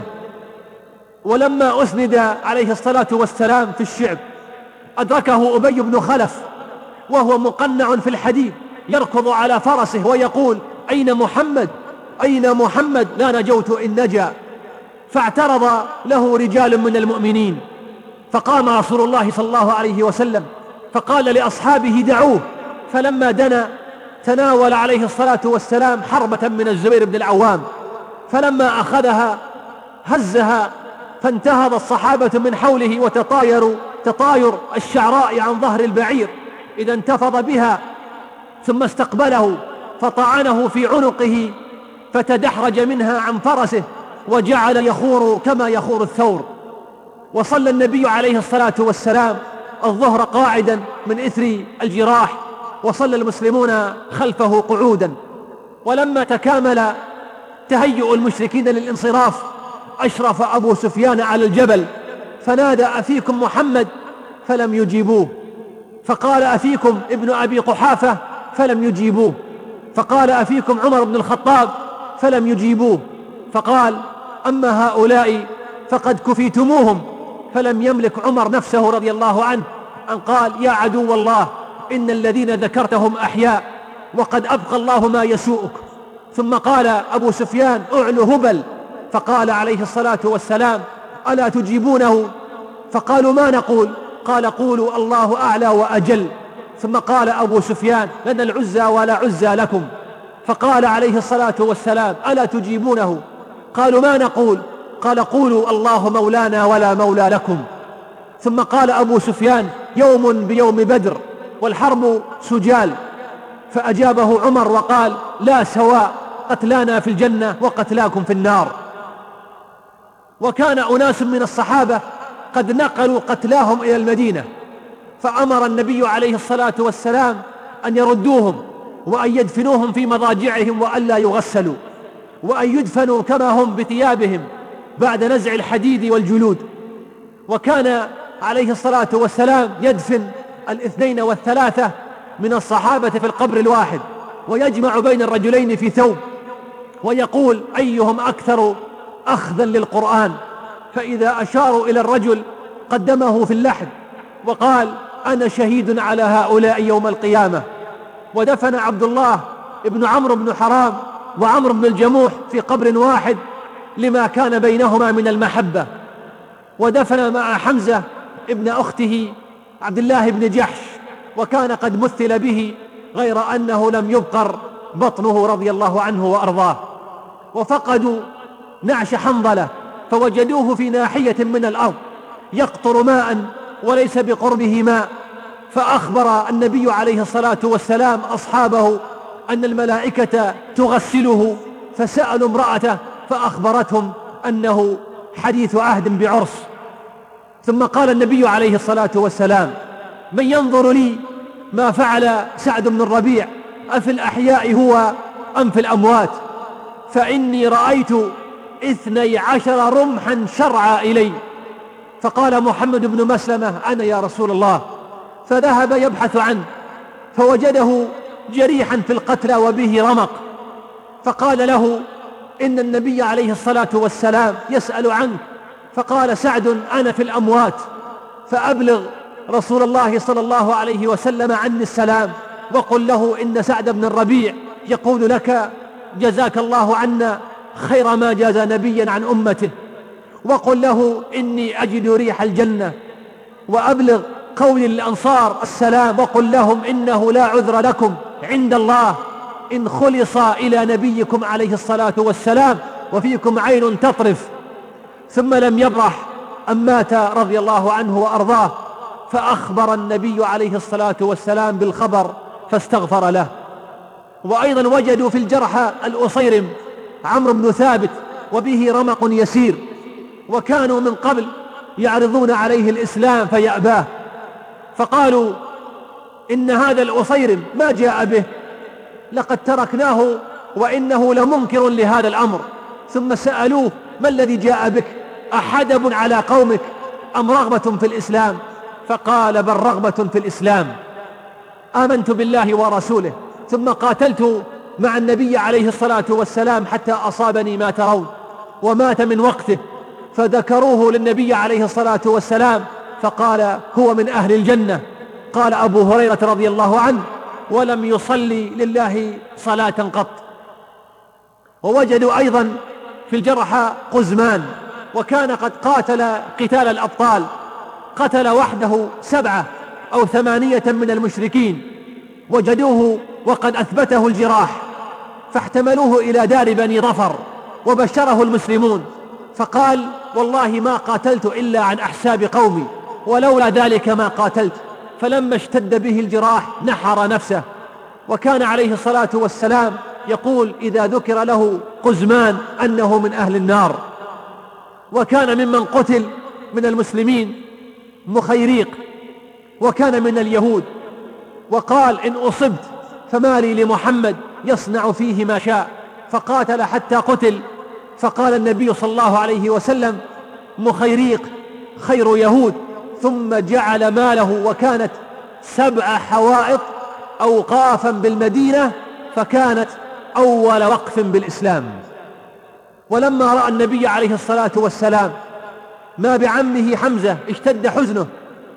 S2: ولما أسند عليه الصلاة والسلام في الشعب أدركه أبي بن خلف وهو مقنع في الحديد يركض على فرسه ويقول: أين محمد؟ أين محمد؟ لا نجوت إن نجا. فاعترض له رجال من المؤمنين، فقام رسول الله صلى الله عليه وسلم فقال لأصحابه: دعوه. فلما دنا تناول عليه الصلاة والسلام حربة من الزبير بن العوام، فلما أخذها هزها فانتهض الصحابة من حوله وتطايروا تطاير الشعراء عن ظهر البعير إذا انتفض بها، ثم استقبله فطعنه في عنقه فتدحرج منها عن فرسه وجعل يخور كما يخور الثور. وصلى النبي عليه الصلاة والسلام الظهر قاعدا من إثر الجراح، وصلى المسلمون خلفه قعودا. ولما تكامل تهيؤ المشركين للانصراف أشرف أبو سفيان على الجبل فنادى: أفيكم محمد؟ فلم يجيبوه. فقال: أفيكم ابن أبي قحافة؟ فلم يجيبوه. فقال: أفيكم عمر بن الخطاب؟ فلم يجيبوه. فقال: أما هؤلاء فقد كفيتموهم. فلم يملك عمر نفسه رضي الله عنه أن قال: يا عدو الله، إن الذين ذكرتهم أحياء وقد أبقى الله ما يسوءك. ثم قال أبو سفيان: أعلو هبل. فقال عليه الصلاة والسلام: ألا تجيبونه؟ فقالوا: ما نقول؟ قال: قولوا الله أعلى وأجل. ثم قال أبو سفيان: لنا العزى ولا عزى لكم. فقال عليه الصلاة والسلام: ألا تجيبونه؟ قالوا: ما نقول؟ قال: قولوا الله مولانا ولا مولى لكم. ثم قال أبو سفيان: يوم بيوم بدر والحرب سجال. فأجابه عمر وقال: لا سواء، قتلانا في الجنة وقتلاكم في النار. وكان أناس من الصحابة قد نقلوا قتلاهم إلى المدينة، فأمر النبي عليه الصلاة والسلام أن يردوهم وأن يدفنوهم في مضاجعهم وأن لا يغسلوا، وأن يدفنوا كما هم بثيابهم بعد نزع الحديد والجلود. وكان عليه الصلاة والسلام يدفن الاثنين والثلاثة من الصحابة في القبر الواحد، ويجمع بين الرجلين في ثوب، ويقول: أيهم أكثر أخذا للقرآن؟ فإذا أشاروا إلى الرجل قدمه في اللحد وقال: أنا شهيد على هؤلاء يوم القيامة. ودفن عبد الله ابن عمرو بن حرام وعمرو بن الجموح في قبر واحد لما كان بينهما من المحبة. ودفن مع حمزة ابن أخته عبد الله بن جحش، وكان قد مثل به غير أنه لم يبقر بطنه رضي الله عنه وأرضاه. وفقدوا نعش حنظلة فوجدوه في ناحية من الأرض يقطر ماء وليس بقربه ماء، فأخبر النبي عليه الصلاة والسلام أصحابه أن الملائكة تغسله، فسألوا امرأته فأخبرتهم أنه حديث عهد بعرس. ثم قال النبي عليه الصلاة والسلام: من ينظر لي ما فعل سعد بن الربيع، أفي الأحياء هو أم في الأموات؟ فإني رأيت اثني عشر رمحا شرعا إلي. فقال محمد بن مسلمة: أنا يا رسول الله. فذهب يبحث عنه فوجده جريحا في القتلى وبه رمق، فقال له: إن النبي عليه الصلاة والسلام يسأل عنك. فقال سعد: أنا في الأموات، فأبلغ رسول الله صلى الله عليه وسلم عني السلام، وقل له إن سعد بن الربيع يقول لك: جزاك الله عنا خير ما جاز نبيا عن أمته. وقل له إني أجد ريح الجنة. وأبلغ قول الأنصار السلام، وقل لهم إنه لا عذر لكم عند الله إن خلص إلى نبيكم عليه الصلاة والسلام وفيكم عين تطرف. ثم لم يبرح أن مات رضي الله عنه وأرضاه، فأخبر النبي عليه الصلاة والسلام بالخبر فاستغفر له. وأيضا وجدوا في الجرحى الأصيرم عمرو بن ثابت وبه رمق يسير، وكانوا من قبل يعرضون عليه الإسلام فيأباه، فقالوا: إن هذا الأصيرم ما جاء به، لقد تركناه وإنه لمنكر لهذا الأمر. ثم سألوه: ما الذي جاء بك؟ أحدب على قومك أم رغبة في الإسلام؟ فقال: بل رغبة في الإسلام، آمنت بالله ورسوله، ثم قاتلت مع النبي عليه الصلاة والسلام حتى أصابني ما ترون، ومات من وقته. فذكروه للنبي عليه الصلاة والسلام فقال: هو من أهل الجنة. قال أبو هريرة رضي الله عنه: ولم يصلي لله صلاة قط. ووجدوا أيضا في الجرحى قزمان، وكان قد قاتل قتال الأبطال، قتل وحده سبعة أو ثمانية من المشركين. وجدوه وقد أثبته الجراح، فاحتملوه إلى دار بني ظفر وبشره المسلمون، فقال: والله ما قاتلت إلا عن أحساب قومي، ولولا ذلك ما قاتلت. فلما اشتد به الجراح نحر نفسه. وكان عليه الصلاة والسلام يقول إذا ذكر له قزمان أنه من أهل النار. وكان ممن قتل من المسلمين مخيريق، وكان من اليهود، وقال: إن أصبت فما لي لمحمد يصنع فيه ما شاء، فقاتل حتى قتل. فقال النبي صلى الله عليه وسلم: مخيريق خير يهود. ثم جعل ماله، وكانت سبع حوائط أوقافا بالمدينة، فكانت أول وقف بالإسلام. ولما رأى النبي عليه الصلاة والسلام ما بعمه حمزة اشتد حزنه.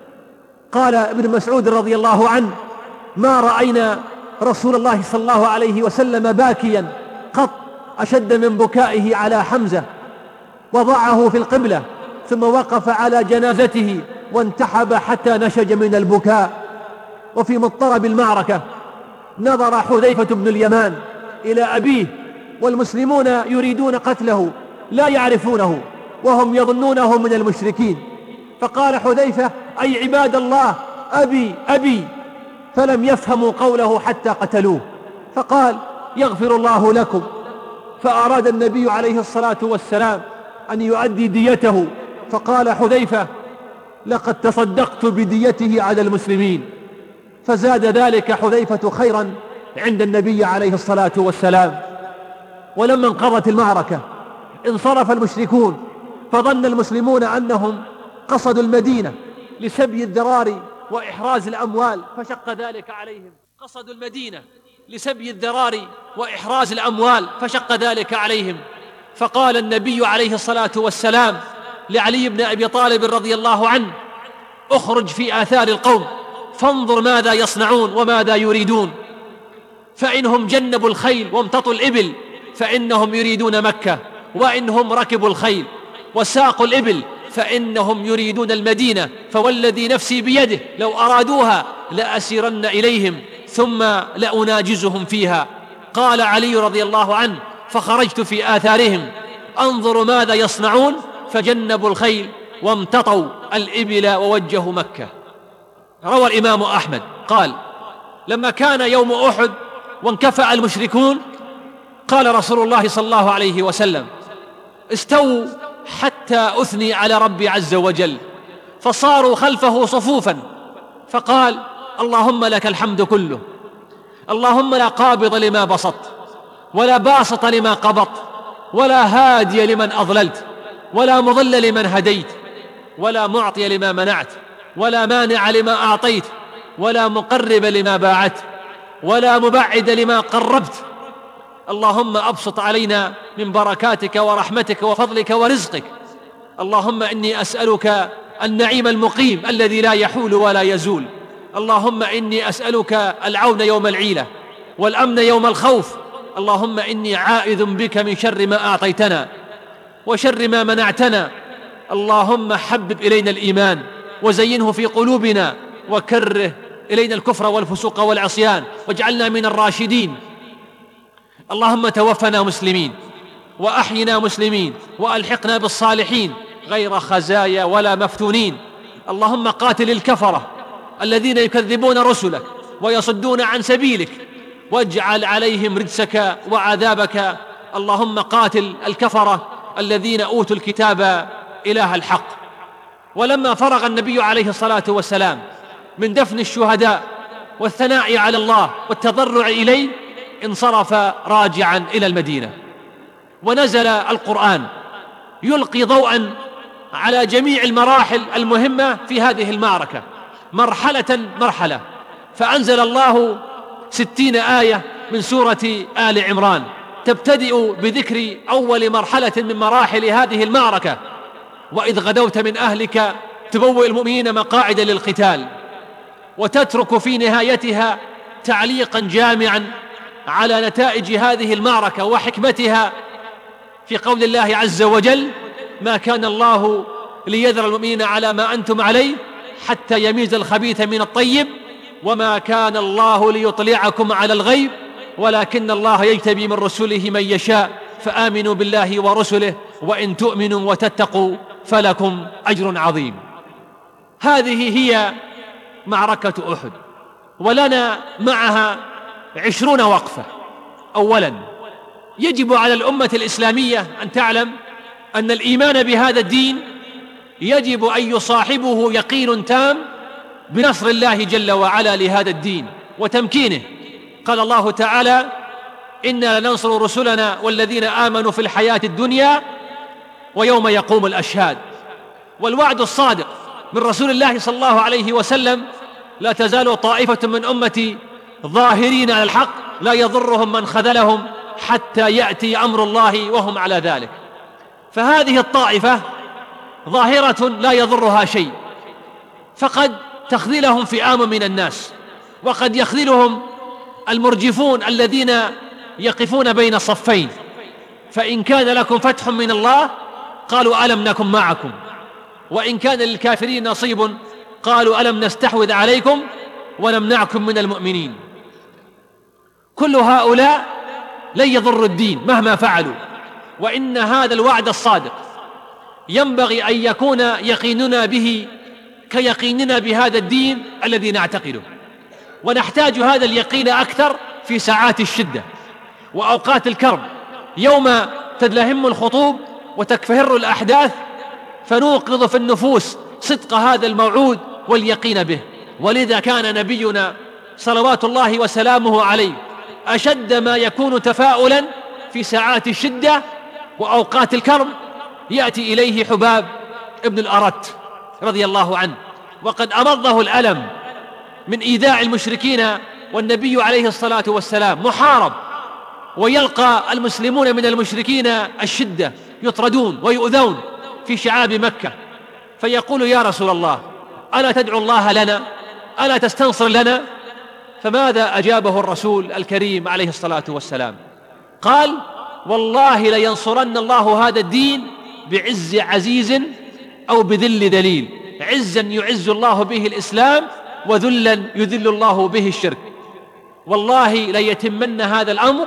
S2: قال ابن مسعود رضي الله عنه: ما رأينا رسول الله صلى الله عليه وسلم باكيا قط أشد من بكائه على حمزة. وضعه في القبلة ثم وقف على جنازته وانتحب حتى نشج من البكاء. وفي مضطرب المعركة نظر حذيفة بن اليمان إلى أبيه والمسلمون يريدون قتله لا يعرفونه وهم يظنونه من المشركين، فقال حذيفة: أي عباد الله، أبي أبي، فلم يفهموا قوله حتى قتلوه. فقال: يغفر الله لكم. فأراد النبي عليه الصلاة والسلام أن يؤدي ديته، فقال حذيفة: لقد تصدقت بديته على المسلمين. فزاد ذلك حذيفة خيرا عند النبي عليه الصلاة والسلام. ولما انقضت المعركة انصرف المشركون، فظن المسلمون أنهم قصدوا المدينة لسبي الذرار وإحراز الأموال، فشق ذلك عليهم. قصدوا المدينة لسبي الذرار وإحراز الأموال فشق ذلك عليهم. فقال النبي عليه الصلاة والسلام لعلي بن أبي طالب رضي الله عنه: اخرج في آثار القوم فانظر ماذا يصنعون وماذا يريدون، فإنهم جنبوا الخيل وامتطوا الإبل فإنهم يريدون مكة، وإنهم ركبوا الخيل وساقوا الإبل فإنهم يريدون المدينة، فوالذي نفسي بيده لو أرادوها لأسيرن إليهم ثم لأناجزهم فيها. قال علي رضي الله عنه: فخرجت في آثارهم أنظر ماذا يصنعون، فجنبوا الخيل وامتطوا الإبل ووجهوا مكة. روى الإمام أحمد قال: لما كان يوم أحد وانكفأ المشركون قال رسول الله صلى الله عليه وسلم: استووا حتى أثني على ربي عز وجل، فصاروا خلفه صفوفا، فقال: اللهم لك الحمد كله، اللهم لا قابض لما بسطت ولا باسط لما قبضت ولا هادي لمن أضللت ولا مضل لمن هديت ولا معطي لما منعت ولا مانع لما أعطيت ولا مقرب لما باعت ولا مبعد لما قربت. اللهم أبسط علينا من بركاتك ورحمتك وفضلك ورزقك. اللهم إني أسألك النعيم المقيم الذي لا يحول ولا يزول. اللهم إني أسألك العون يوم العيلة والأمن يوم الخوف. اللهم إني عائذ بك من شر ما أعطيتنا وشر ما منعتنا. اللهم حبب إلينا الإيمان وزينه في قلوبنا وكره إلينا الكفر والفسوق والعصيان واجعلنا من الراشدين. اللهم توفنا مسلمين وأحينا مسلمين وألحقنا بالصالحين غير خزايا ولا مفتونين. اللهم قاتل الكفرة الذين يكذبون رسلك ويصدون عن سبيلك واجعل عليهم رجسك وعذابك. اللهم قاتل الكفرة الذين أوتوا الكتاب إله الحق. ولما فرغ النبي عليه الصلاة والسلام من دفن الشهداء والثناء على الله والتضرع إليه انصرف راجعا إلى المدينة، ونزل القرآن يلقي ضوءا على جميع المراحل المهمة في هذه المعركة مرحلة مرحلة. فأنزل الله ستين آية من سورة آل عمران تبتدئ بذكر أول مرحلة من مراحل هذه المعركة: وإذ غدوت من أهلك تبوئ المؤمنين مقاعد للقتال، وتترك في نهايتها تعليقا جامعا على نتائج هذه المعركة وحكمتها في قول الله عز وجل: ما كان الله ليذر المؤمنين على ما أنتم عليه حتى يميز الخبيث من الطيب، وما كان الله ليطلعكم على الغيب ولكن الله يجتبي من رسله من يشاء، فآمنوا بالله ورسله وإن تؤمنوا وتتقوا فلكم أجر عظيم. هذه هي معركة أحد، ولنا معها عشرون وقفة. أولا، يجب على الأمة الإسلامية أن تعلم أن الإيمان بهذا الدين يجب أن يصاحبه يقين تام بنصر الله جل وعلا لهذا الدين، وتمكينه. قال الله تعالى: إنا لننصر رسلنا والذين آمنوا في الحياة الدنيا ويوم يقوم الأشهاد. والوعد الصادق من رسول الله صلى الله عليه وسلم: لا تزال طائفة من أمتي ظاهرين على الحق لا يضرهم من خذلهم حتى يأتي أمر الله وهم على ذلك. فهذه الطائفة ظاهرة لا يضرها شيء، فقد تخذلهم فئام من الناس، وقد يخذلهم المرجفون الذين يقفون بين صفين، فإن كان لكم فتح من الله قالوا ألم نكن معكم، وإن كان للكافرين نصيب قالوا ألم نستحوذ عليكم ونمنعكم من المؤمنين. كل هؤلاء لن يضروا الدين مهما فعلوا، وإن هذا الوعد الصادق ينبغي أن يكون يقيننا به كيقيننا بهذا الدين الذي نعتقده، ونحتاج هذا اليقين أكثر في ساعات الشدة وأوقات الكرب، يوم تدلهم الخطوب وتكفهر الأحداث، فنوقظ في النفوس صدق هذا الموعود واليقين به. ولذا كان نبينا صلوات الله وسلامه عليه أشد ما يكون تفاؤلا في ساعات الشدة وأوقات الكرب، يأتي إليه حباب ابن الأرت رضي الله عنه وقد أمضه الألم من إيذاء المشركين، والنبي عليه الصلاة والسلام محارب، ويلقى المسلمون من المشركين الشدة، يطردون ويؤذون في شعاب مكة، فيقول: يا رسول الله، ألا تدعو الله لنا؟ ألا تستنصر لنا؟ فماذا أجابه الرسول الكريم عليه الصلاة والسلام؟ قال: والله لينصرن الله هذا الدين بعز عزيز أو بذل ذليل. عزا يعز الله به الإسلام، وذلا يذل الله به الشرك. والله ليتمن هذا الأمر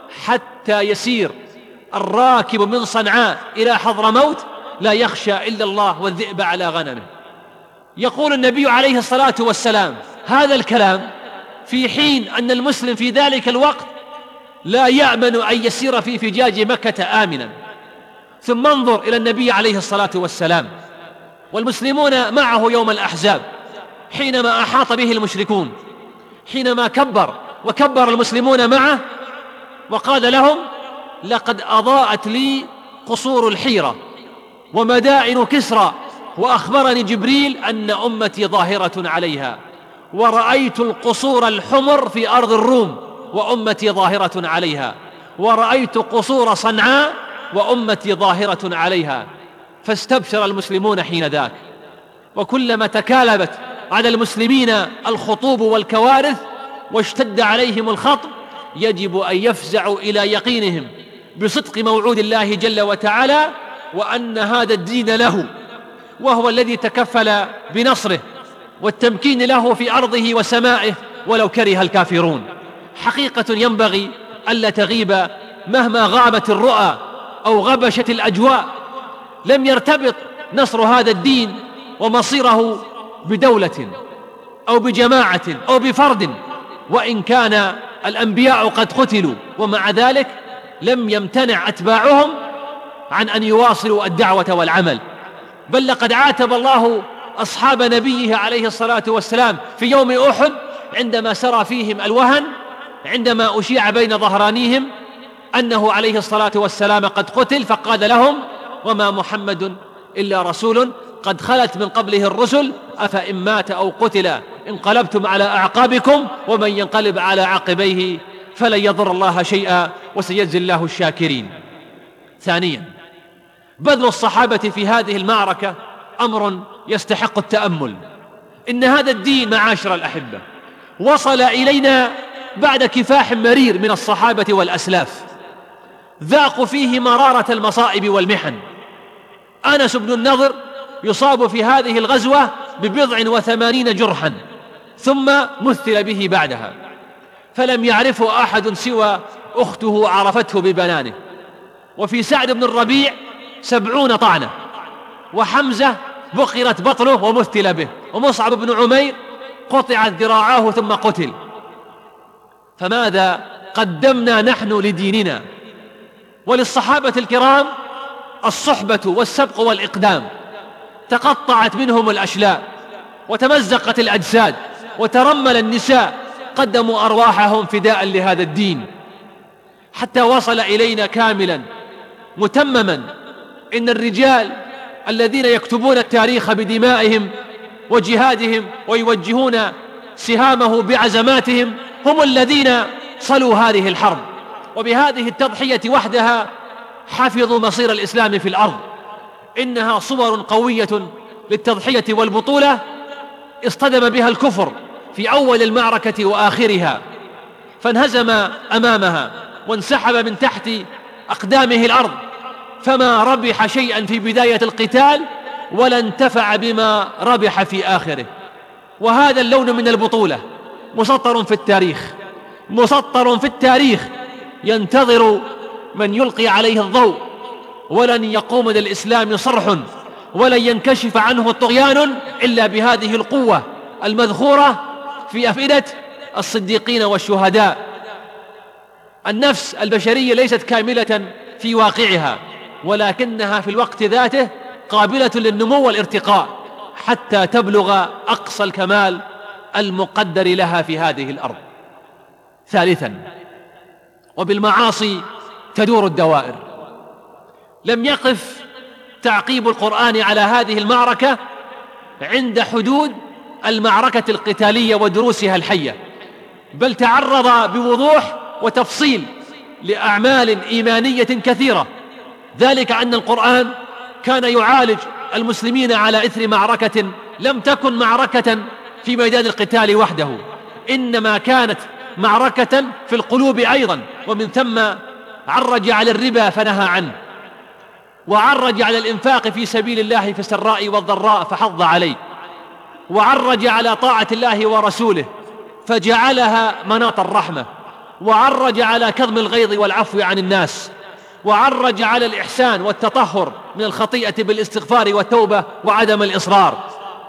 S2: حتى يسير الراكب من صنعاء إلى حضرموت لا يخشى إلا الله والذئب على غنمه. يقول النبي عليه الصلاة والسلام هذا الكلام في حين أن المسلم في ذلك الوقت لا يأمن أن يسير في فجاج مكة آمنا. ثم انظر إلى النبي عليه الصلاة والسلام والمسلمون معه يوم الأحزاب، حينما أحاط به المشركون، حينما كبر وكبر المسلمون معه وقال لهم: لقد أضاءت لي قصور الحيرة ومدائن كسرى، وأخبرني جبريل أن أمتي ظاهرة عليها، ورأيت القصور الحمر في أرض الروم وأمتي ظاهرة عليها، ورأيت قصور صنعاء وأمتي ظاهرة عليها. فاستبشر المسلمون حين ذاك. وكلما تكالبت على المسلمين الخطوب والكوارث واشتد عليهم الخطب، يجب أن يفزعوا إلى يقينهم بصدق موعود الله جل وتعالى، وأن هذا الدين له، وهو الذي تكفل بنصره والتمكين له في أرضه وسمائه ولو كره الكافرون. حقيقة ينبغي ألا تغيب مهما غابت الرؤى أو غبشت الأجواء. لم يرتبط نصر هذا الدين ومصيره بدولة أو بجماعة أو بفرد، وإن كان الأنبياء قد قتلوا، ومع ذلك لم يمتنع أتباعهم عن أن يواصلوا الدعوة والعمل. بل لقد عاتب الله أصحاب نبيه عليه الصلاة والسلام في يوم أحد عندما سرى فيهم الوهن، عندما أشيع بين ظهرانيهم أنه عليه الصلاة والسلام قد قتل، فقال لهم: وما محمد إلا رسول قد خلت من قبله الرسل أفإن مات أو قتل انقلبتم على أعقابكم ومن ينقلب على عقبيه فلن يضر الله شيئا وسيجزي الله الشاكرين. ثانيا، بذل الصحابة في هذه المعركة أمر يستحق التأمل. إن هذا الدين معاشر الأحبة وصل إلينا بعد كفاح مرير من الصحابة والأسلاف، ذاقوا فيه مرارة المصائب والمحن. أنس بن النضر يصاب في هذه الغزوة ببضع وثمانين جرحا، ثم مثل به بعدها، فلم يعرفه أحد سوى أخته عرفته ببنانه. وفي سعد بن الربيع سبعون طعنة، وحمزة بقرت بطنه ومثل به، ومصعب بن عمير قطعت ذراعاه ثم قتل. فماذا قدمنا نحن لديننا؟ وللصحابة الكرام الصحبة والسبق والإقدام. تقطعت منهم الأشلاء وتمزقت الأجساد وترمل النساء قدموا أرواحهم فداء لهذا الدين حتى وصل إلينا كاملا متمما. إن الرجال الذين يكتبون التاريخ بدمائهم وجهادهم ويوجهون سهامه بعزماتهم هم الذين صلوا هذه الحرب، وبهذه التضحية وحدها حفظوا مصير الإسلام في الأرض. إنها صور قوية للتضحية والبطولة اصطدم بها الكفر في أول المعركة وآخرها، فانهزم أمامها وانسحب من تحت أقدامه الأرض، فما ربح شيئا في بداية القتال ولا انتفع بما ربح في آخره. وهذا اللون من البطولة مسطر في التاريخ، مسطر في التاريخ، ينتظر من يلقي عليه الضوء، ولن يقوم للإسلام صرح ولن ينكشف عنه طغيان إلا بهذه القوة المذخورة في أفئدة الصديقين والشهداء. النفس البشرية ليست كاملة في واقعها، ولكنها في الوقت ذاته قابلة للنمو والارتقاء حتى تبلغ أقصى الكمال المقدر لها في هذه الأرض. ثالثا، وبالمعاصي تدور الدوائر. لم يقف تعقيب القرآن على هذه المعركة عند حدود المعركة القتالية ودروسها الحية، بل تعرض بوضوح وتفصيل لأعمال إيمانية كثيرة. ذلك أن القرآن كان يعالج المسلمين على إثر معركة لم تكن معركة في ميدان القتال وحده، إنما كانت معركة في القلوب أيضا، ومن ثم عرج على الربا فنهى عنه، وعرج على الإنفاق في سبيل الله في السراء والضراء فحض عليه، وعرج على طاعة الله ورسوله فجعلها مناط الرحمة، وعرج على كظم الغيظ والعفو عن الناس، وعرج على الإحسان والتطهر من الخطيئة بالاستغفار والتوبة وعدم الإصرار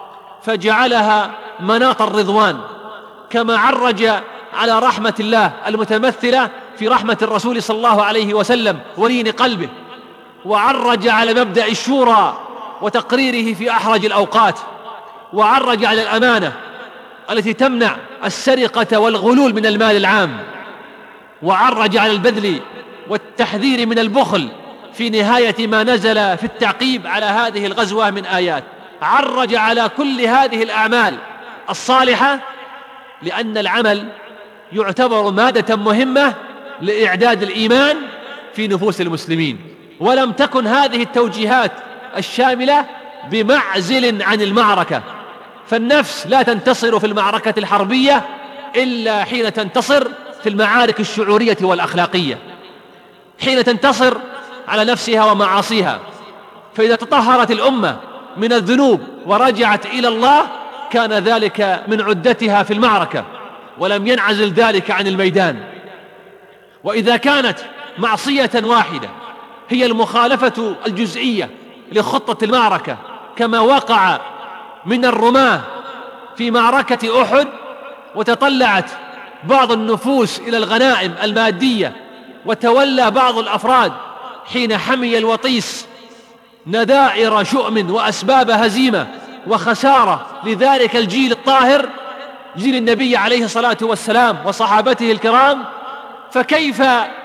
S2: فجعلها مناط الرضوان، كما عرج على رحمة الله المتمثلة في رحمة الرسول صلى الله عليه وسلم ولين قلبه، وعرج على مبدأ الشورى وتقريره في أحرج الأوقات، وعرج على الأمانة التي تمنع السرقة والغلول من المال العام، وعرج على البذل والتحذير من البخل في نهاية ما نزل في التعقيب على هذه الغزوة من آيات. عرج على كل هذه الأعمال الصالحة لأن العمل يعتبر مادة مهمة لإعداد الإيمان في نفوس المسلمين، ولم تكن هذه التوجيهات الشاملة بمعزل عن المعركة، فالنفس لا تنتصر في المعركة الحربية إلا حين تنتصر في المعارك الشعورية والأخلاقية، حين تنتصر على نفسها ومعاصيها. فإذا تطهرت الأمة من الذنوب ورجعت إلى الله كان ذلك من عدتها في المعركة، ولم ينعزل ذلك عن الميدان. وإذا كانت معصية واحدة هي المخالفة الجزئية لخطة المعركة كما وقع من الرماة في معركة أحد، وتطلعت بعض النفوس إلى الغنائم المادية، وتولى بعض الأفراد حين حمي الوطيس نذائر شؤم وأسباب هزيمة وخسارة لذلك الجيل الطاهر، جيل النبي عليه الصلاة والسلام وصحابته الكرام، فكيف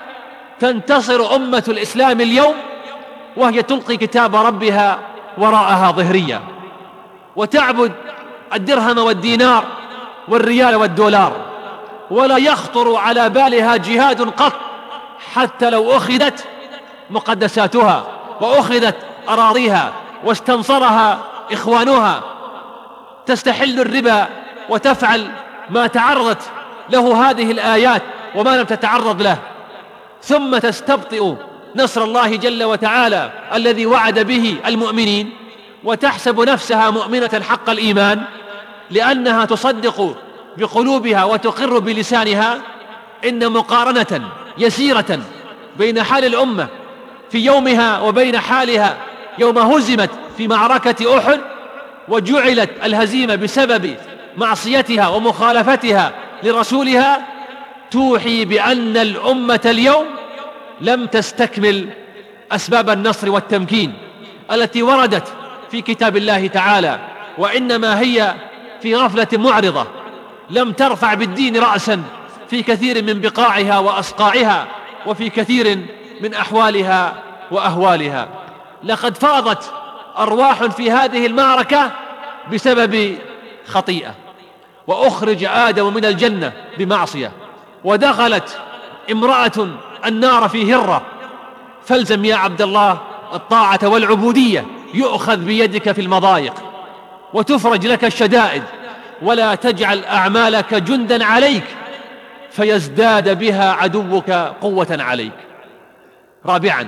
S2: تنتصر أمة الإسلام اليوم وهي تلقي كتاب ربها وراءها ظهريا، وتعبد الدرهم والدينار والريال والدولار، ولا يخطر على بالها جهاد قط حتى لو أخذت مقدساتها وأخذت أراضيها واستنصرها إخوانها، تستحل الربا وتفعل ما تعرضت له هذه الآيات وما لم تتعرض له، ثم تستبطئ نصر الله جل وتعالى الذي وعد به المؤمنين، وتحسب نفسها مؤمنة حق الإيمان لأنها تصدق بقلوبها وتقر بلسانها. إن مقارنة يسيرة بين حال الأمة في يومها وبين حالها يوم هزمت في معركة أحد وجعلت الهزيمة بسبب معصيتها ومخالفتها لرسولها توحي بأن الأمة اليوم لم تستكمل أسباب النصر والتمكين التي وردت في كتاب الله تعالى، وإنما هي في غفلة معرضة لم ترفع بالدين رأسا في كثير من بقاعها وأصقاعها وفي كثير من أحوالها وأهوالها. لقد فاضت أرواح في هذه المعركة بسبب خطيئة، وأخرج آدم من الجنة بمعصية، ودخلت امرأة النار في هرة. فالزم يا عبد الله الطاعة والعبودية، يؤخذ بيدك في المضايق وتفرج لك الشدائد، ولا تجعل أعمالك جندا عليك فيزداد بها عدوك قوة عليك. رابعا،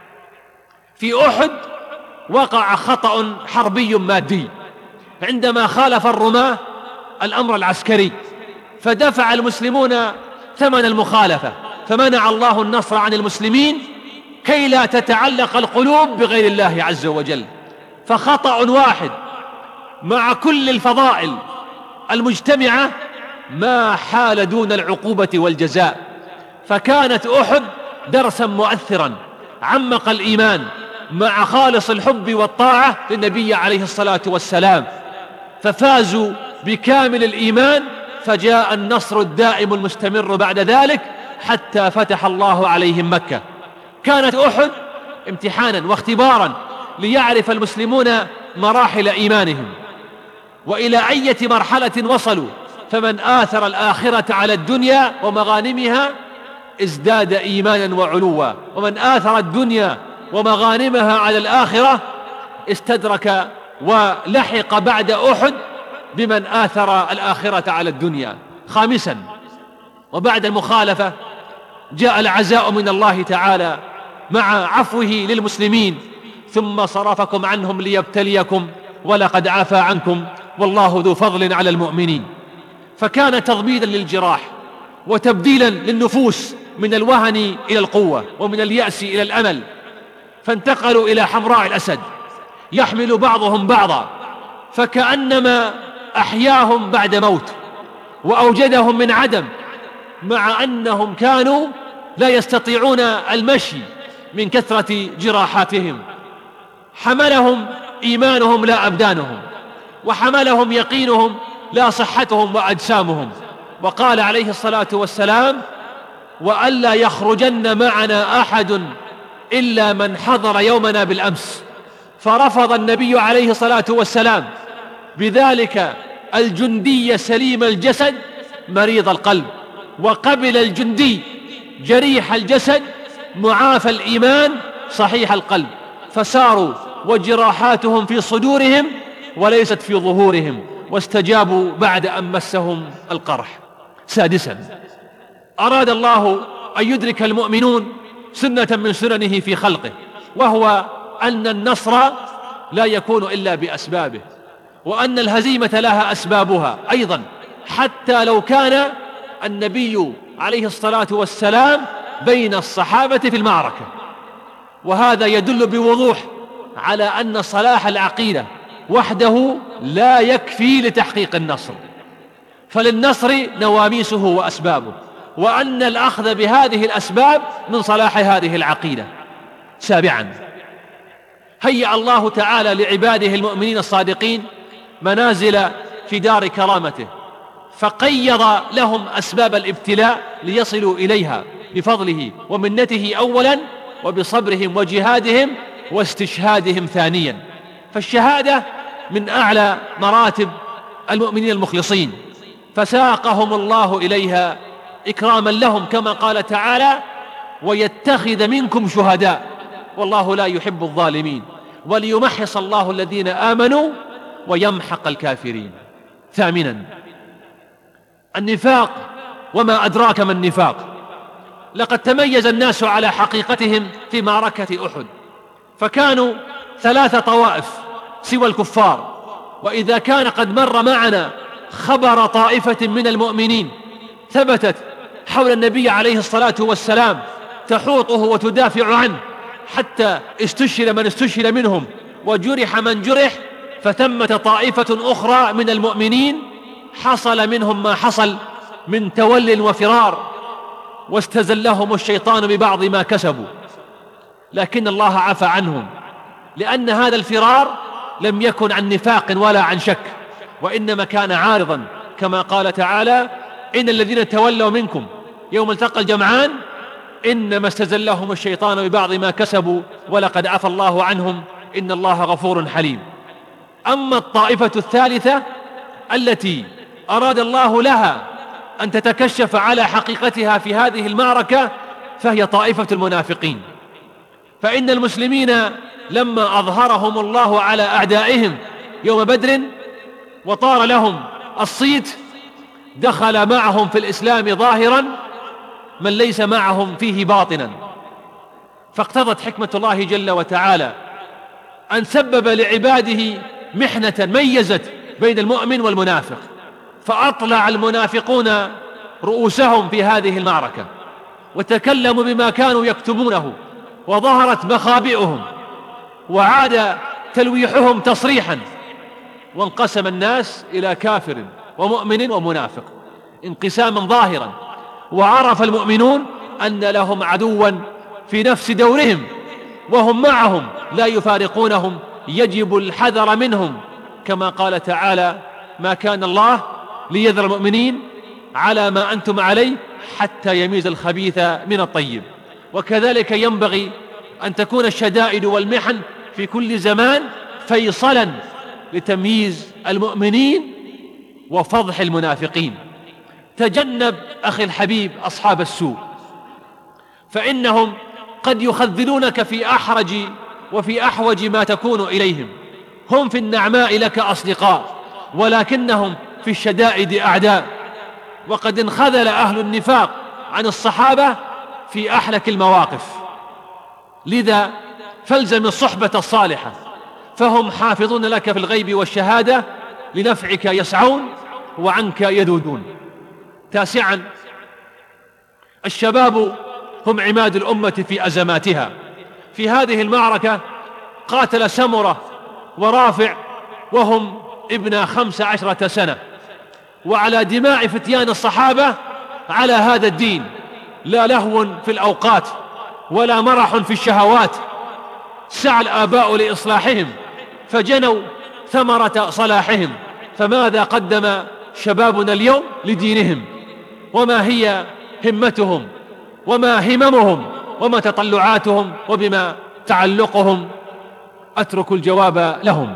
S2: في أحد وقع خطأ حربي مادي عندما خالف الرماة الأمر العسكري، فدفع المسلمون ثمن المخالفة، فمنع الله النصر عن المسلمين كي لا تتعلق القلوب بغير الله عز وجل. فخطأ واحد مع كل الفضائل المجتمعة ما حال دون العقوبة والجزاء. فكانت أحد درسا مؤثرا عمق الإيمان مع خالص الحب والطاعة للنبي عليه الصلاة والسلام، ففازوا بكامل الإيمان، فجاء النصر الدائم المستمر بعد ذلك حتى فتح الله عليهم مكة. كانت أحد امتحانا واختبارا ليعرف المسلمون مراحل إيمانهم وإلى أي مرحلة وصلوا. فمن آثر الآخرة على الدنيا ومغانمها ازداد إيمانا وعلوا، ومن آثر الدنيا ومغانمها على الآخرة استدرك ولحق بعد أحد بمن آثر الآخرة على الدنيا. خامسا، وبعد المخالفة جاء العزاء من الله تعالى مع عفوه للمسلمين: ثم صرفكم عنهم ليبتليكم ولقد عفا عنكم والله ذو فضل على المؤمنين. فكان تضميدا للجراح وتبديلا للنفوس من الوهن إلى القوة ومن اليأس إلى الأمل، فانتقلوا إلى حمراء الأسد يحمل بعضهم بعضا، فكأنما أحياهم بعد موت وأوجدهم من عدم، مع أنهم كانوا لا يستطيعون المشي من كثرة جراحاتهم. حملهم إيمانهم لا أبدانهم، وحملهم يقينهم لا صحتهم وأجسامهم. وقال عليه الصلاة والسلام: وألا يخرجن معنا أحد إلا من حضر يومنا بالأمس. فرفض النبي عليه الصلاة والسلام بذلك الجندي سليم الجسد مريض القلب، وقبل الجندي جريح الجسد معافى الإيمان صحيح القلب، فساروا وجراحاتهم في صدورهم وليست في ظهورهم، واستجابوا بعد أن مسهم القرح. سادسا، أراد الله أن يدرك المؤمنون سنة من سننه في خلقه، وهو أن النصر لا يكون إلا بأسبابه، وأن الهزيمة لها أسبابها أيضا، حتى لو كان النبي عليه الصلاة والسلام بين الصحابة في المعركة. وهذا يدل بوضوح على أن صلاح العقيدة وحده لا يكفي لتحقيق النصر، فللنصر نواميسه وأسبابه، وأن الأخذ بهذه الأسباب من صلاح هذه العقيدة. سابعا، هيأ الله تعالى لعباده المؤمنين الصادقين منازل في دار كرامته، فقيض لهم أسباب الابتلاء ليصلوا إليها بفضله ومنته أولا، وبصبرهم وجهادهم واستشهادهم ثانيا. فالشهادة من أعلى مراتب المؤمنين المخلصين، فساقهم الله إليها إكراما لهم، كما قال تعالى: ويتخذ منكم شهداء والله لا يحب الظالمين وليمحص الله الذين آمنوا ويمحق الكافرين. ثامنا، النفاق وما أدراك ما النفاق. لقد تميز الناس على حقيقتهم في معركة أحد، فكانوا ثلاث طوائف سوى الكفار. وإذا كان قد مر معنا خبر طائفة من المؤمنين ثبتت حول النبي عليه الصلاة والسلام تحوطه وتدافع عنه حتى استشهد من استشهد منهم وجرح من جرح، فثمة طائفة أخرى من المؤمنين حصل منهم ما حصل من تول وفرار، واستزلهم الشيطان ببعض ما كسبوا، لكن الله عفى عنهم، لأن هذا الفرار لم يكن عن نفاق ولا عن شك، وإنما كان عارضا كما قال تعالى: إن الذين تولوا منكم يوم التقى الجمعان إنما استزلهم الشيطان ببعض ما كسبوا ولقد عفى الله عنهم إن الله غفور حليم. أما الطائفة الثالثة التي أراد الله لها أن تتكشف على حقيقتها في هذه المعركة فهي طائفة المنافقين. فإن المسلمين لما أظهرهم الله على أعدائهم يوم بدر وطار لهم الصيت دخل معهم في الإسلام ظاهرا من ليس معهم فيه باطنا، فاقتضت حكمة الله جل وتعالى أن سبب لعباده محنة ميزت بين المؤمن والمنافق، فأطلع المنافقون رؤوسهم في هذه المعركة وتكلموا بما كانوا يكتمونه، وظهرت مخابئهم وعاد تلويحهم تصريحا، وانقسم الناس إلى كافر ومؤمن ومنافق انقساما ظاهرا. وعرف المؤمنون أن لهم عدوا في نفس دورهم وهم معهم لا يفارقونهم، يجب الحذر منهم، كما قال تعالى: ما كان الله ليذر المؤمنين على ما أنتم عليه حتى يميز الخبيث من الطيب. وكذلك ينبغي أن تكون الشدائد والمحن في كل زمان فيصلا لتمييز المؤمنين وفضح المنافقين. تجنب أخي الحبيب أصحاب السوء، فإنهم قد يخذلونك في أحرج وفي أحوج ما تكون إليهم. هم في النعماء لك أصدقاء، ولكنهم في الشدائد أعداء. وقد انخذل أهل النفاق عن الصحابة في أحلك المواقف، لذا فالزم الصحبة الصالحة، فهم حافظون لك في الغيب والشهادة، لنفعك يسعون وعنك يذودون. تاسعا، الشباب هم عماد الأمة في أزماتها. في هذه المعركة قاتل سمرة ورافع وهم ابن خمس عشرة سنة، وعلى دماء فتيان الصحابة على هذا الدين، لا لهو في الأوقات ولا مرح في الشهوات. سعى الآباء لإصلاحهم فجنوا ثمرة صلاحهم، فماذا قدم شبابنا اليوم لدينهم؟ وما هي همتهم وما هممهم وما تطلعاتهم وبما تعلقهم؟ أترك الجواب لهم.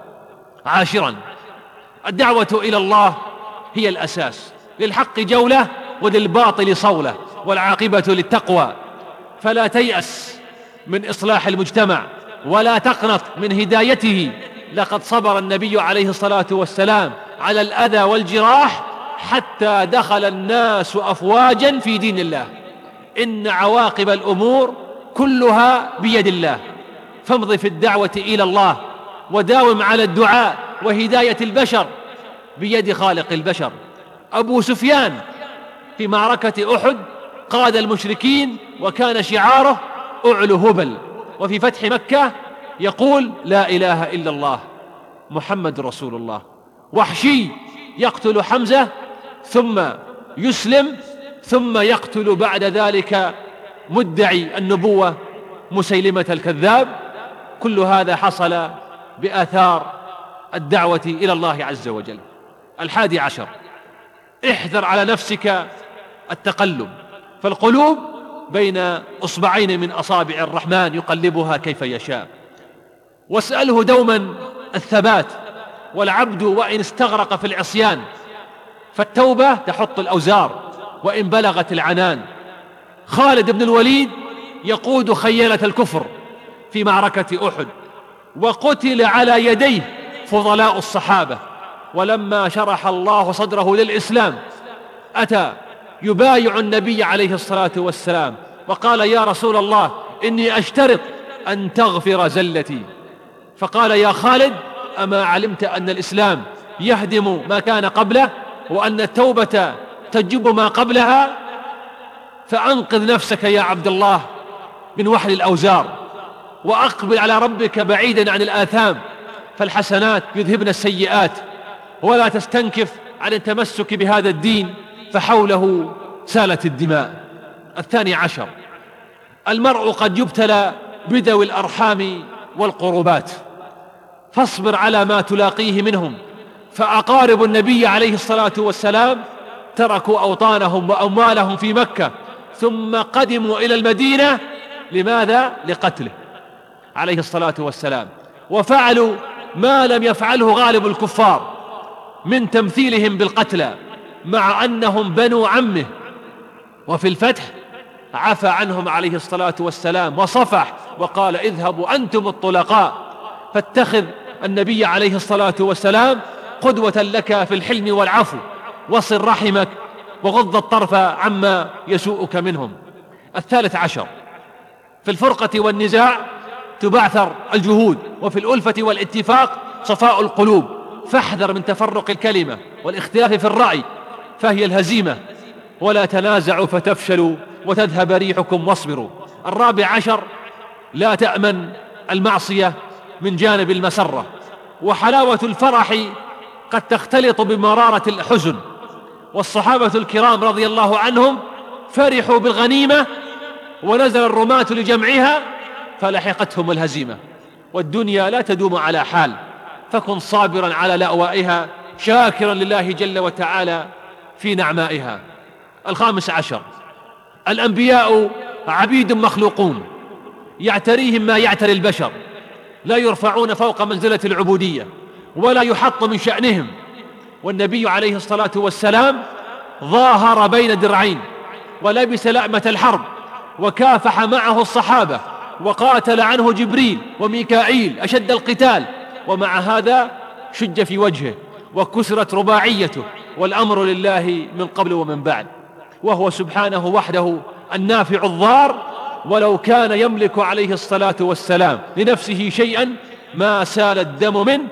S2: عاشرا، الدعوة إلى الله هي الأساس، للحق جولة وللباطل صولة، والعاقبة للتقوى. فلا تيأس من إصلاح المجتمع ولا تقنط من هدايته. لقد صبر النبي عليه الصلاة والسلام على الأذى والجراح حتى دخل الناس أفواجا في دين الله. إن عواقب الأمور كلها بيد الله، فامض في الدعوة إلى الله وداوم على الدعاء، وهداية البشر بيد خالق البشر. أبو سفيان في معركة أحد قاد المشركين وكان شعاره أعلو هبل، وفي فتح مكة يقول: لا إله إلا الله محمد رسول الله. وحشي يقتل حمزة ثم يسلم ثم يقتل بعد ذلك مدعي النبوة مسيلمة الكذاب. كل هذا حصل بآثار الدعوة إلى الله عز وجل. الحادي عشر، احذر على نفسك التقلب، فالقلوب بين أصبعين من أصابع الرحمن يقلبها كيف يشاء. واسأله دوما الثبات، والعبد وإن استغرق في العصيان فالتوبة تحط الأوزار وإن بلغت العنان. خالد بن الوليد يقود خيالة الكفر في معركة أحد، وقتل على يديه فضلاء الصحابة. ولما شرح الله صدره للإسلام أتى يبايع النبي عليه الصلاة والسلام وقال: يا رسول الله، إني أشترط أن تغفر زلتي. فقال: يا خالد، أما علمت أن الإسلام يهدم ما كان قبله، وأن التوبة تجب ما قبلها؟ فأنقذ نفسك يا عبد الله من وحل الأوزار، وأقبل على ربك بعيدا عن الآثام، فالحسنات يذهبن السيئات. ولا تستنكف عن التمسك بهذا الدين فحوله سالت الدماء. الثاني عشر، المرء قد يبتلى بذوي الأرحام والقربات، فاصبر على ما تلاقيه منهم،
S7: فأقارب النبي عليه الصلاة والسلام تركوا أوطانهم وأموالهم في مكة ثم قدموا إلى المدينة. لماذا؟ لقتله عليه الصلاة والسلام. وفعلوا ما لم يفعله غالب الكفار من تمثيلهم بالقتلى، مع أنهم بنو عمه. وفي الفتح عفى عنهم عليه الصلاة والسلام وصفح وقال اذهبوا أنتم الطلقاء. فاتخذ النبي عليه الصلاة والسلام قدوة لك في الحلم والعفو، وصل رحمك وغض الطرف عما يسوءك منهم. الثالث عشر: في الفرقة والنزاع تبعثر الجهود، وفي الألفة والاتفاق صفاء القلوب. فاحذر من تفرق الكلمة والاختلاف في الرأي فهي الهزيمة. ولا تنازعوا فتفشلوا وتذهب ريحكم واصبروا. الرابع عشر: لا تأمن المعصية من جانب المسرة، وحلاوة الفرح قد تختلط بمرارة الحزن. والصحابة الكرام رضي الله عنهم فرحوا بالغنيمة ونزل الرماة لجمعها فلحقتهم الهزيمة. والدنيا لا تدوم على حال، فكن صابرا على لأوائها شاكرا لله جل وتعالى في نعمائها. الخامس عشر: الأنبياء عبيد مخلوقون يعتريهم ما يعتري البشر، لا يرفعون فوق منزلة العبودية ولا يحط من شأنهم. والنبي عليه الصلاة والسلام ظاهر بين درعين ولبس لأمة الحرب وكافح معه الصحابة وقاتل عنه جبريل وميكائيل أشد القتال، ومع هذا شج في وجهه وكسرت رباعيته، والأمر لله من قبل ومن بعد. وهو سبحانه وحده النافع الضار، ولو كان يملك عليه الصلاة والسلام لنفسه شيئا ما سال الدم منه.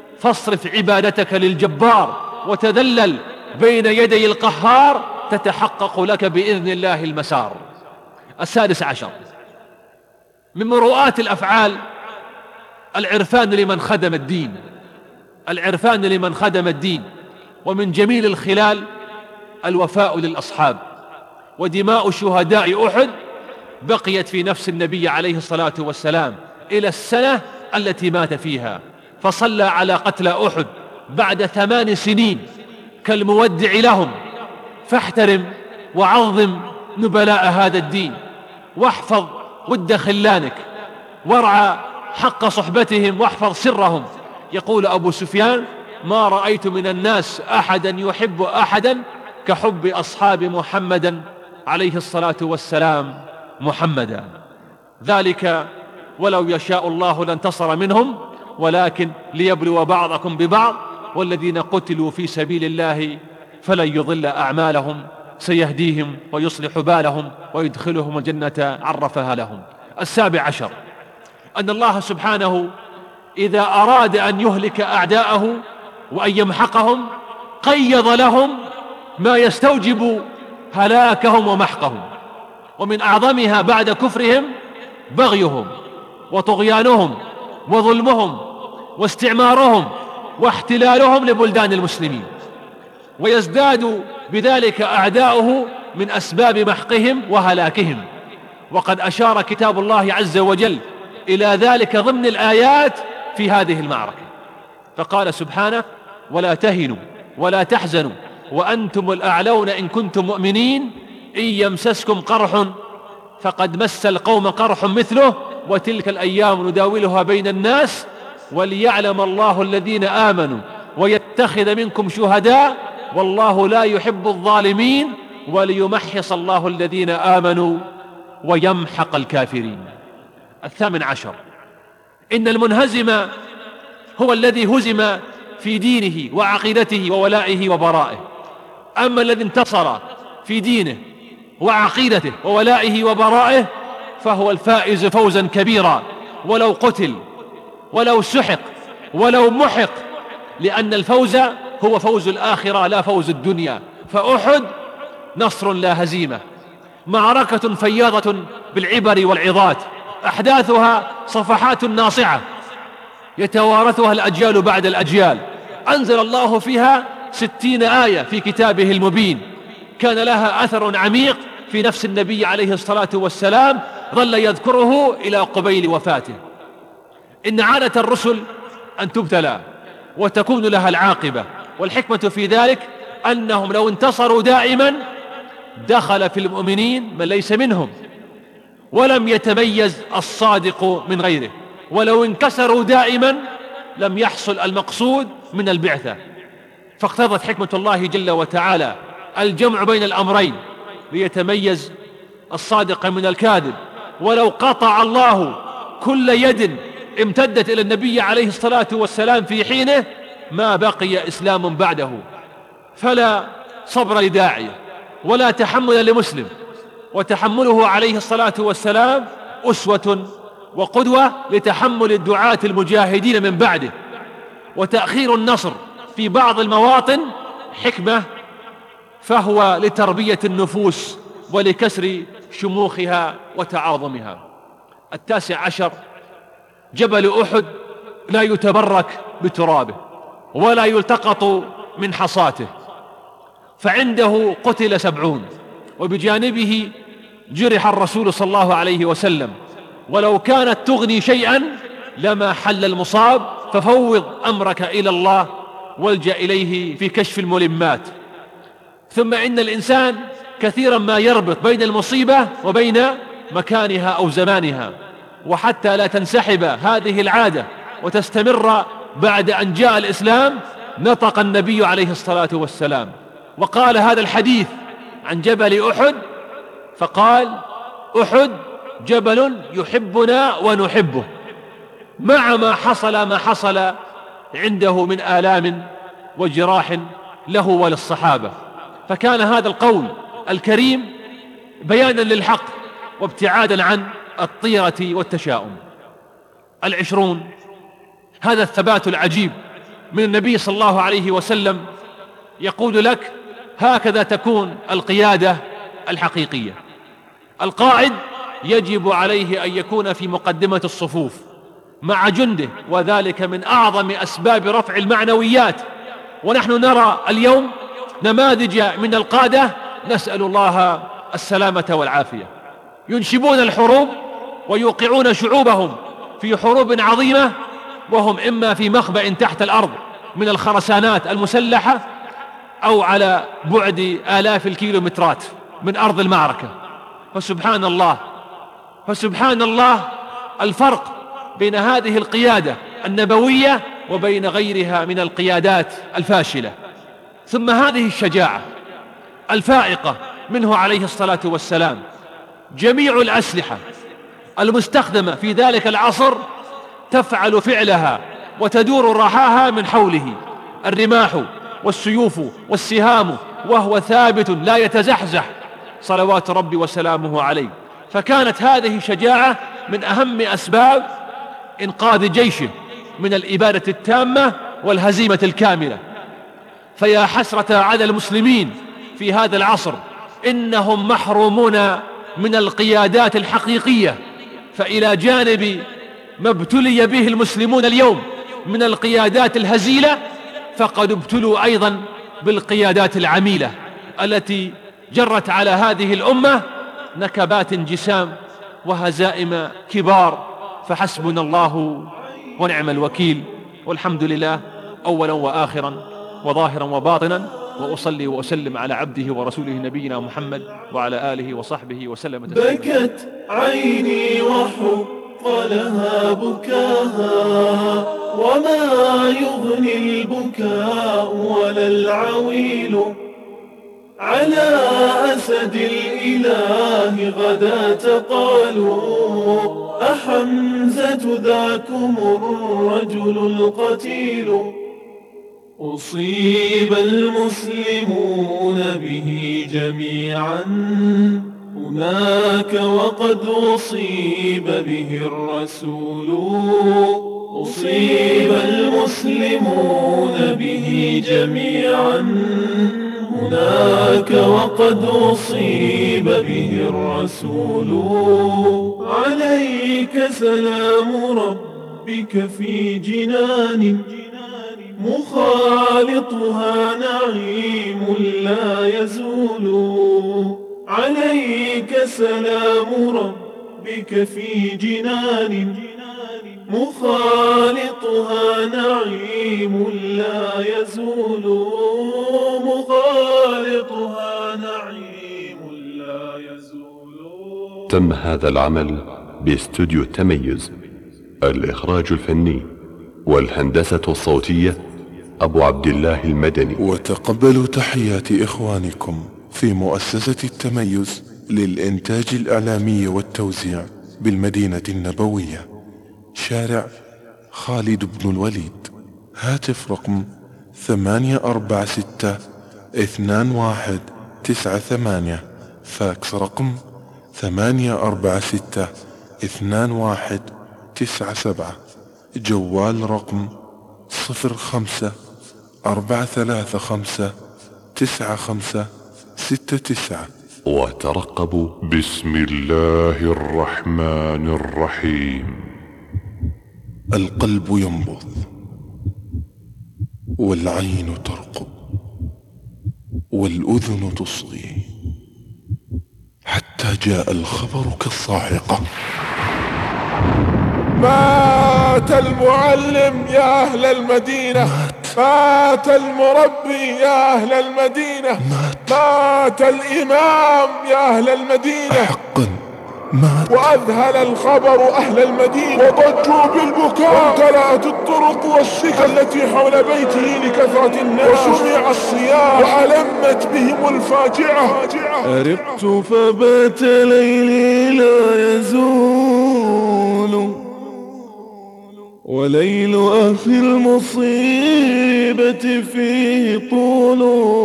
S7: فاصرف عبادتك للجبار وتذلل بين يدي القهار تتحقق لك بإذن الله المسار. السادس عشر: من مروءات الأفعال العرفان لمن خدم الدين، العرفان لمن خدم الدين. ومن جميل الخلال الوفاء للأصحاب. ودماء شهداء أحد بقيت في نفس النبي عليه الصلاة والسلام إلى السنة التي مات فيها، فصلى على قتلى أحد بعد ثمان سنين كالمودع لهم. فاحترم وعظم نبلاء هذا الدين، واحفظ ود خلانك، وارعى حق صحبتهم واحفظ سرهم. يقول أبو سفيان: ما رأيت من الناس أحدا يحب أحدا كحب أصحاب محمد عليه الصلاة والسلام محمدا. ذلك ولو يشاء الله لانتصر منهم ولكن ليبلو بعضكم ببعض، والذين قتلوا في سبيل الله فلن يضل أعمالهم، سيهديهم ويصلح بالهم ويدخلهم الجنة عرفها لهم. السابع عشر: أن الله سبحانه إذا أراد أن يهلك أعداءه وأن يمحقهم قيض لهم ما يستوجب هلاكهم ومحقهم. ومن أعظمها بعد كفرهم بغيهم وطغيانهم وظلمهم واستعمارهم واحتلالهم لبلدان المسلمين، ويزداد بذلك أعداؤه من أسباب محقهم وهلاكهم. وقد أشار كتاب الله عز وجل إلى ذلك ضمن الآيات في هذه المعركة، فقال سبحانه: ولا تهنوا ولا تحزنوا وأنتم الأعلون إن كنتم مؤمنين إن يمسسكم قرح فقد مس القوم قرح مثله وتلك الأيام نداولها بين الناس وليعلم الله الذين آمنوا ويتخذ منكم شهداء والله لا يحب الظالمين وليمحص الله الذين آمنوا ويمحق الكافرين. الثامن عشر: إن المنهزم هو الذي هزم في دينه وعقيدته وولائه وبرائه، أما الذي انتصر في دينه وعقيدته وولائه وبرائه فهو الفائز فوزا كبيرا، ولو قتل ولو سحق ولو محق، لأن الفوز هو فوز الآخرة لا فوز الدنيا. فأحد نصر لا هزيمة، معركة فياضة بالعبر والعظات، أحداثها صفحات ناصعة يتوارثها الأجيال بعد الأجيال، أنزل الله فيها ستين آية في كتابه المبين، كان لها أثر عميق في نفس النبي عليه الصلاة والسلام ظل يذكره إلى قبيل وفاته. إن عادة الرسل أن تبتلى وتكون لها العاقبة. والحكمة في ذلك أنهم لو انتصروا دائما دخل في المؤمنين من ليس منهم، ولم يتميز الصادق من غيره، ولو انكسروا دائما لم يحصل المقصود من البعثة. فاقتضت حكمة الله جل وتعالى الجمع بين الأمرين ليتميز الصادق من الكاذب. ولو قطع الله كل يد امتدت إلى النبي عليه الصلاة والسلام في حينه ما بقي إسلام بعده. فلا صبر لداعية ولا تحمل لمسلم، وتحمله عليه الصلاة والسلام أسوة وقدوة لتحمل الدعاة المجاهدين من بعده. وتأخير النصر في بعض المواطن حكمة، فهو لتربية النفوس ولكسر شموخها وتعاظمها. التاسع عشر: جبل أحد لا يتبرك بترابه ولا يلتقط من حصاته، فعنده قتل سبعون وبجانبه جرح الرسول صلى الله عليه وسلم، ولو كانت تغني شيئا لما حل المصاب، ففوض أمرك إلى الله والجأ إليه في كشف الملمات. ثم إن الإنسان كثيرا ما يربط بين المصيبة وبين مكانها أو زمانها، وحتى لا تنسحب هذه العادة وتستمر بعد أن جاء الإسلام نطق النبي عليه الصلاة والسلام وقال هذا الحديث عن جبل أحد، فقال: أحد جبل يحبنا ونحبه، مع ما حصل ما حصل عنده من آلام وجراح له وللصحابة. فكان هذا القول الكريم بيانا للحق وابتعادا عن الطيرة والتشاؤم. العشرون: هذا الثبات العجيب من النبي صلى الله عليه وسلم يقول لك: هكذا تكون القيادة الحقيقية. القائد يجب عليه أن يكون في مقدمة الصفوف مع جنده، وذلك من أعظم أسباب رفع المعنويات. ونحن نرى اليوم نماذج من القادة نسأل الله السلامة والعافية، ينشبون الحروب ويوقعون شعوبهم في حروب عظيمة وهم إما في مخبأ تحت الأرض من الخرسانات المسلحة أو على بعد آلاف الكيلومترات من أرض المعركة. فسبحان الله فسبحان الله الفرق بين هذه القيادة النبوية وبين غيرها من القيادات الفاشلة. ثم هذه الشجاعة الفائقة منه عليه الصلاة والسلام. جميع الأسلحة المستخدمة في ذلك العصر تفعل فعلها وتدور رحاها من حوله، الرماح والسيوف والسهام، وهو ثابت لا يتزحزح صلوات ربي وسلامه عليه. فكانت هذه شجاعة من أهم أسباب إنقاذ جيشه من الإبادة التامة والهزيمة الكاملة. فيا حسرة على المسلمين في هذا العصر، إنهم محرومون من القيادات الحقيقية. فإلى جانب ما ابتلي به المسلمون اليوم من القيادات الهزيلة، فقد ابتلوا أيضا بالقيادات العميلة التي جرت على هذه الأمة نكبات جسام وهزائم كبار. فحسبنا الله ونعم الوكيل، والحمد لله أولا وآخرا وظاهرا وباطنا، وأصلي وأسلم على عبده ورسوله نبينا محمد وعلى آله وصحبه وسلم.
S4: بكت عيني وحق لها بكاها، وما يغني البكاء ولا العويل على أسد الإله غدا قالوا أحمزة ذاكم الرجل القتيل. أصيب المسلمون به جميعا هناك وقد أصيب به الرسول. أصيب المسلمون به جميعا هناك وقد أصيب به الرسول. عليك سلام ربك في جنان مخالطها نعيم لا يزول. عليك سلام ربك في جنان مخالطها نعيم لا يزول، مخالطها نعيم لا يزول.
S8: تم هذا العمل باستوديو التميز. الإخراج الفني والهندسة الصوتية أبو عبد الله المدني.
S9: وتقبلوا تحيات إخوانكم في مؤسسة التميز للإنتاج الإعلامي والتوزيع بالمدينة النبوية، شارع خالد بن الوليد. هاتف رقم ثمانية أربعة ستة اثنان واحد تسعة ثمانية، فاكس رقم ثمانية أربعة ستة اثنان واحد تسعة سبعة، جوال رقم صفر خمسة أربعة ثلاثة خمسة تسعة خمسة ستة تسعة.
S8: وترقبوا.
S1: بسم الله الرحمن الرحيم.
S9: القلب ينبض والعين ترقب والأذن تصغي، حتى جاء الخبر كالصاعقة.
S10: مات المعلم يا أهل المدينة،
S9: مات,
S10: مات المربي يا أهل المدينة،
S9: مات,
S10: مات الإمام يا أهل المدينة،
S9: حقا مات.
S10: وأذهل الخبر أهل المدينة وضجوا بالبكاء، وامتلأت الطرق والسكك التي حول بيته لكثرة الناس، وسمع الصياح وألمت بهم الفاجعة.
S4: أرقت فبات ليلي لا يزول، وليل أخي المصيبة فيه طول.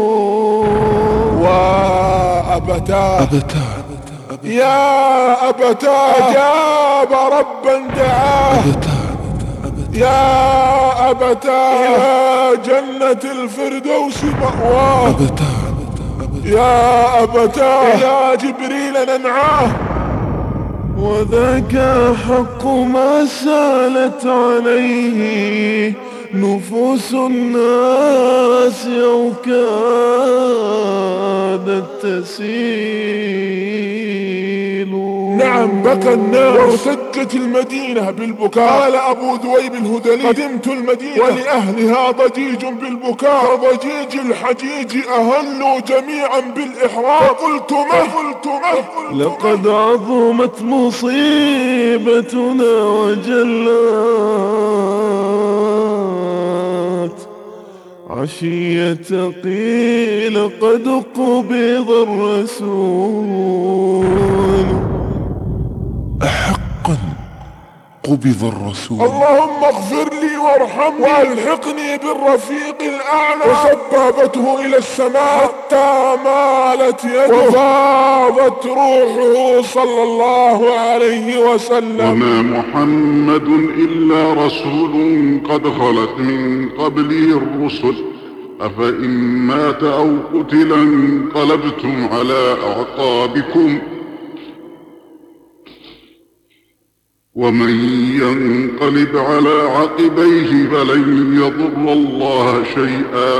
S10: وأبتاه
S9: أبتاه
S10: يا أبتاه أجاب ربا دعاه، يا أبتاه إلى جنة الفردوس مأواه، يا أبتاه إلى جبريل ننعاه.
S4: وذاك حق ما سالت عليه نفوس الناس أو كادت تسيل.
S10: نعم بكى الناس وارتجت المدينة بالبكاء. قال أبو ذويب الهذلي قدمت المدينة ولأهلها ضجيج بالبكاء، فضجيج الحجيج أهلوا جميعا بالإحرام. فقلت ما قلت ما
S4: لقد عظمت مصيبتنا وجلت، عشية قيل قد قبض الرسول.
S9: أحقا قبض الرسول.
S10: اللهم اغفر لي وارحمني والحقني بالرفيق الأعلى. وسبابته إلى السماء حتى مالت يده وفاضت روحه صلى الله عليه وسلم.
S11: وما محمد إلا رسول قد خلت من قبله الرسل، أفإن مات أو قتل انقلبتم على أعقابكم، ومن ينقلب على عقبيه فلن يضر الله شيئا،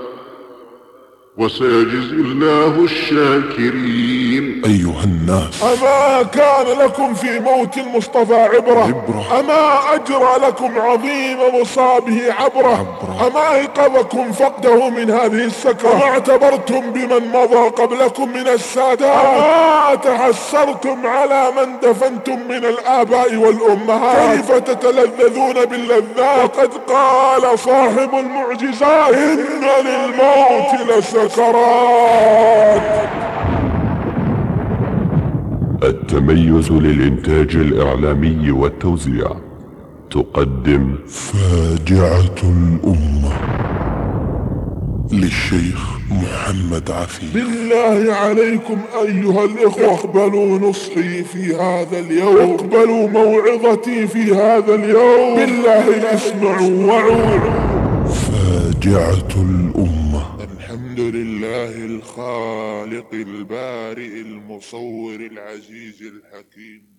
S11: وسيجزي الله الشاكرين.
S9: أيها الناس،
S10: أما كان لكم في موت المصطفى عبرة,
S9: عبرة.
S10: أما أجرى لكم عظيم مصابه عبرة,
S9: عبرة.
S10: أما أيقظكم فقده من هذه السكرة, أما اعتبرتم بمن مضى قبلكم من السادات, أما تحسرتم على من دفنتم من الآباء والأمهات, كيف تتلذذون باللذات؟ وقد قال صاحب المعجزات إن للموت لسكرات.
S1: التميز للإنتاج الإعلامي والتوزيع تقدم
S9: فاجعة الأمة للشيخ محمد عفيف.
S10: بالله عليكم أيها الإخوة, اقبلوا نصحي في هذا اليوم, اقبلوا موعظتي في هذا اليوم, بالله اسمعوا وعوا.
S9: فاجعة الأمة.
S10: الحمد لله الخالق البارئ المصور العزيز الحكيم.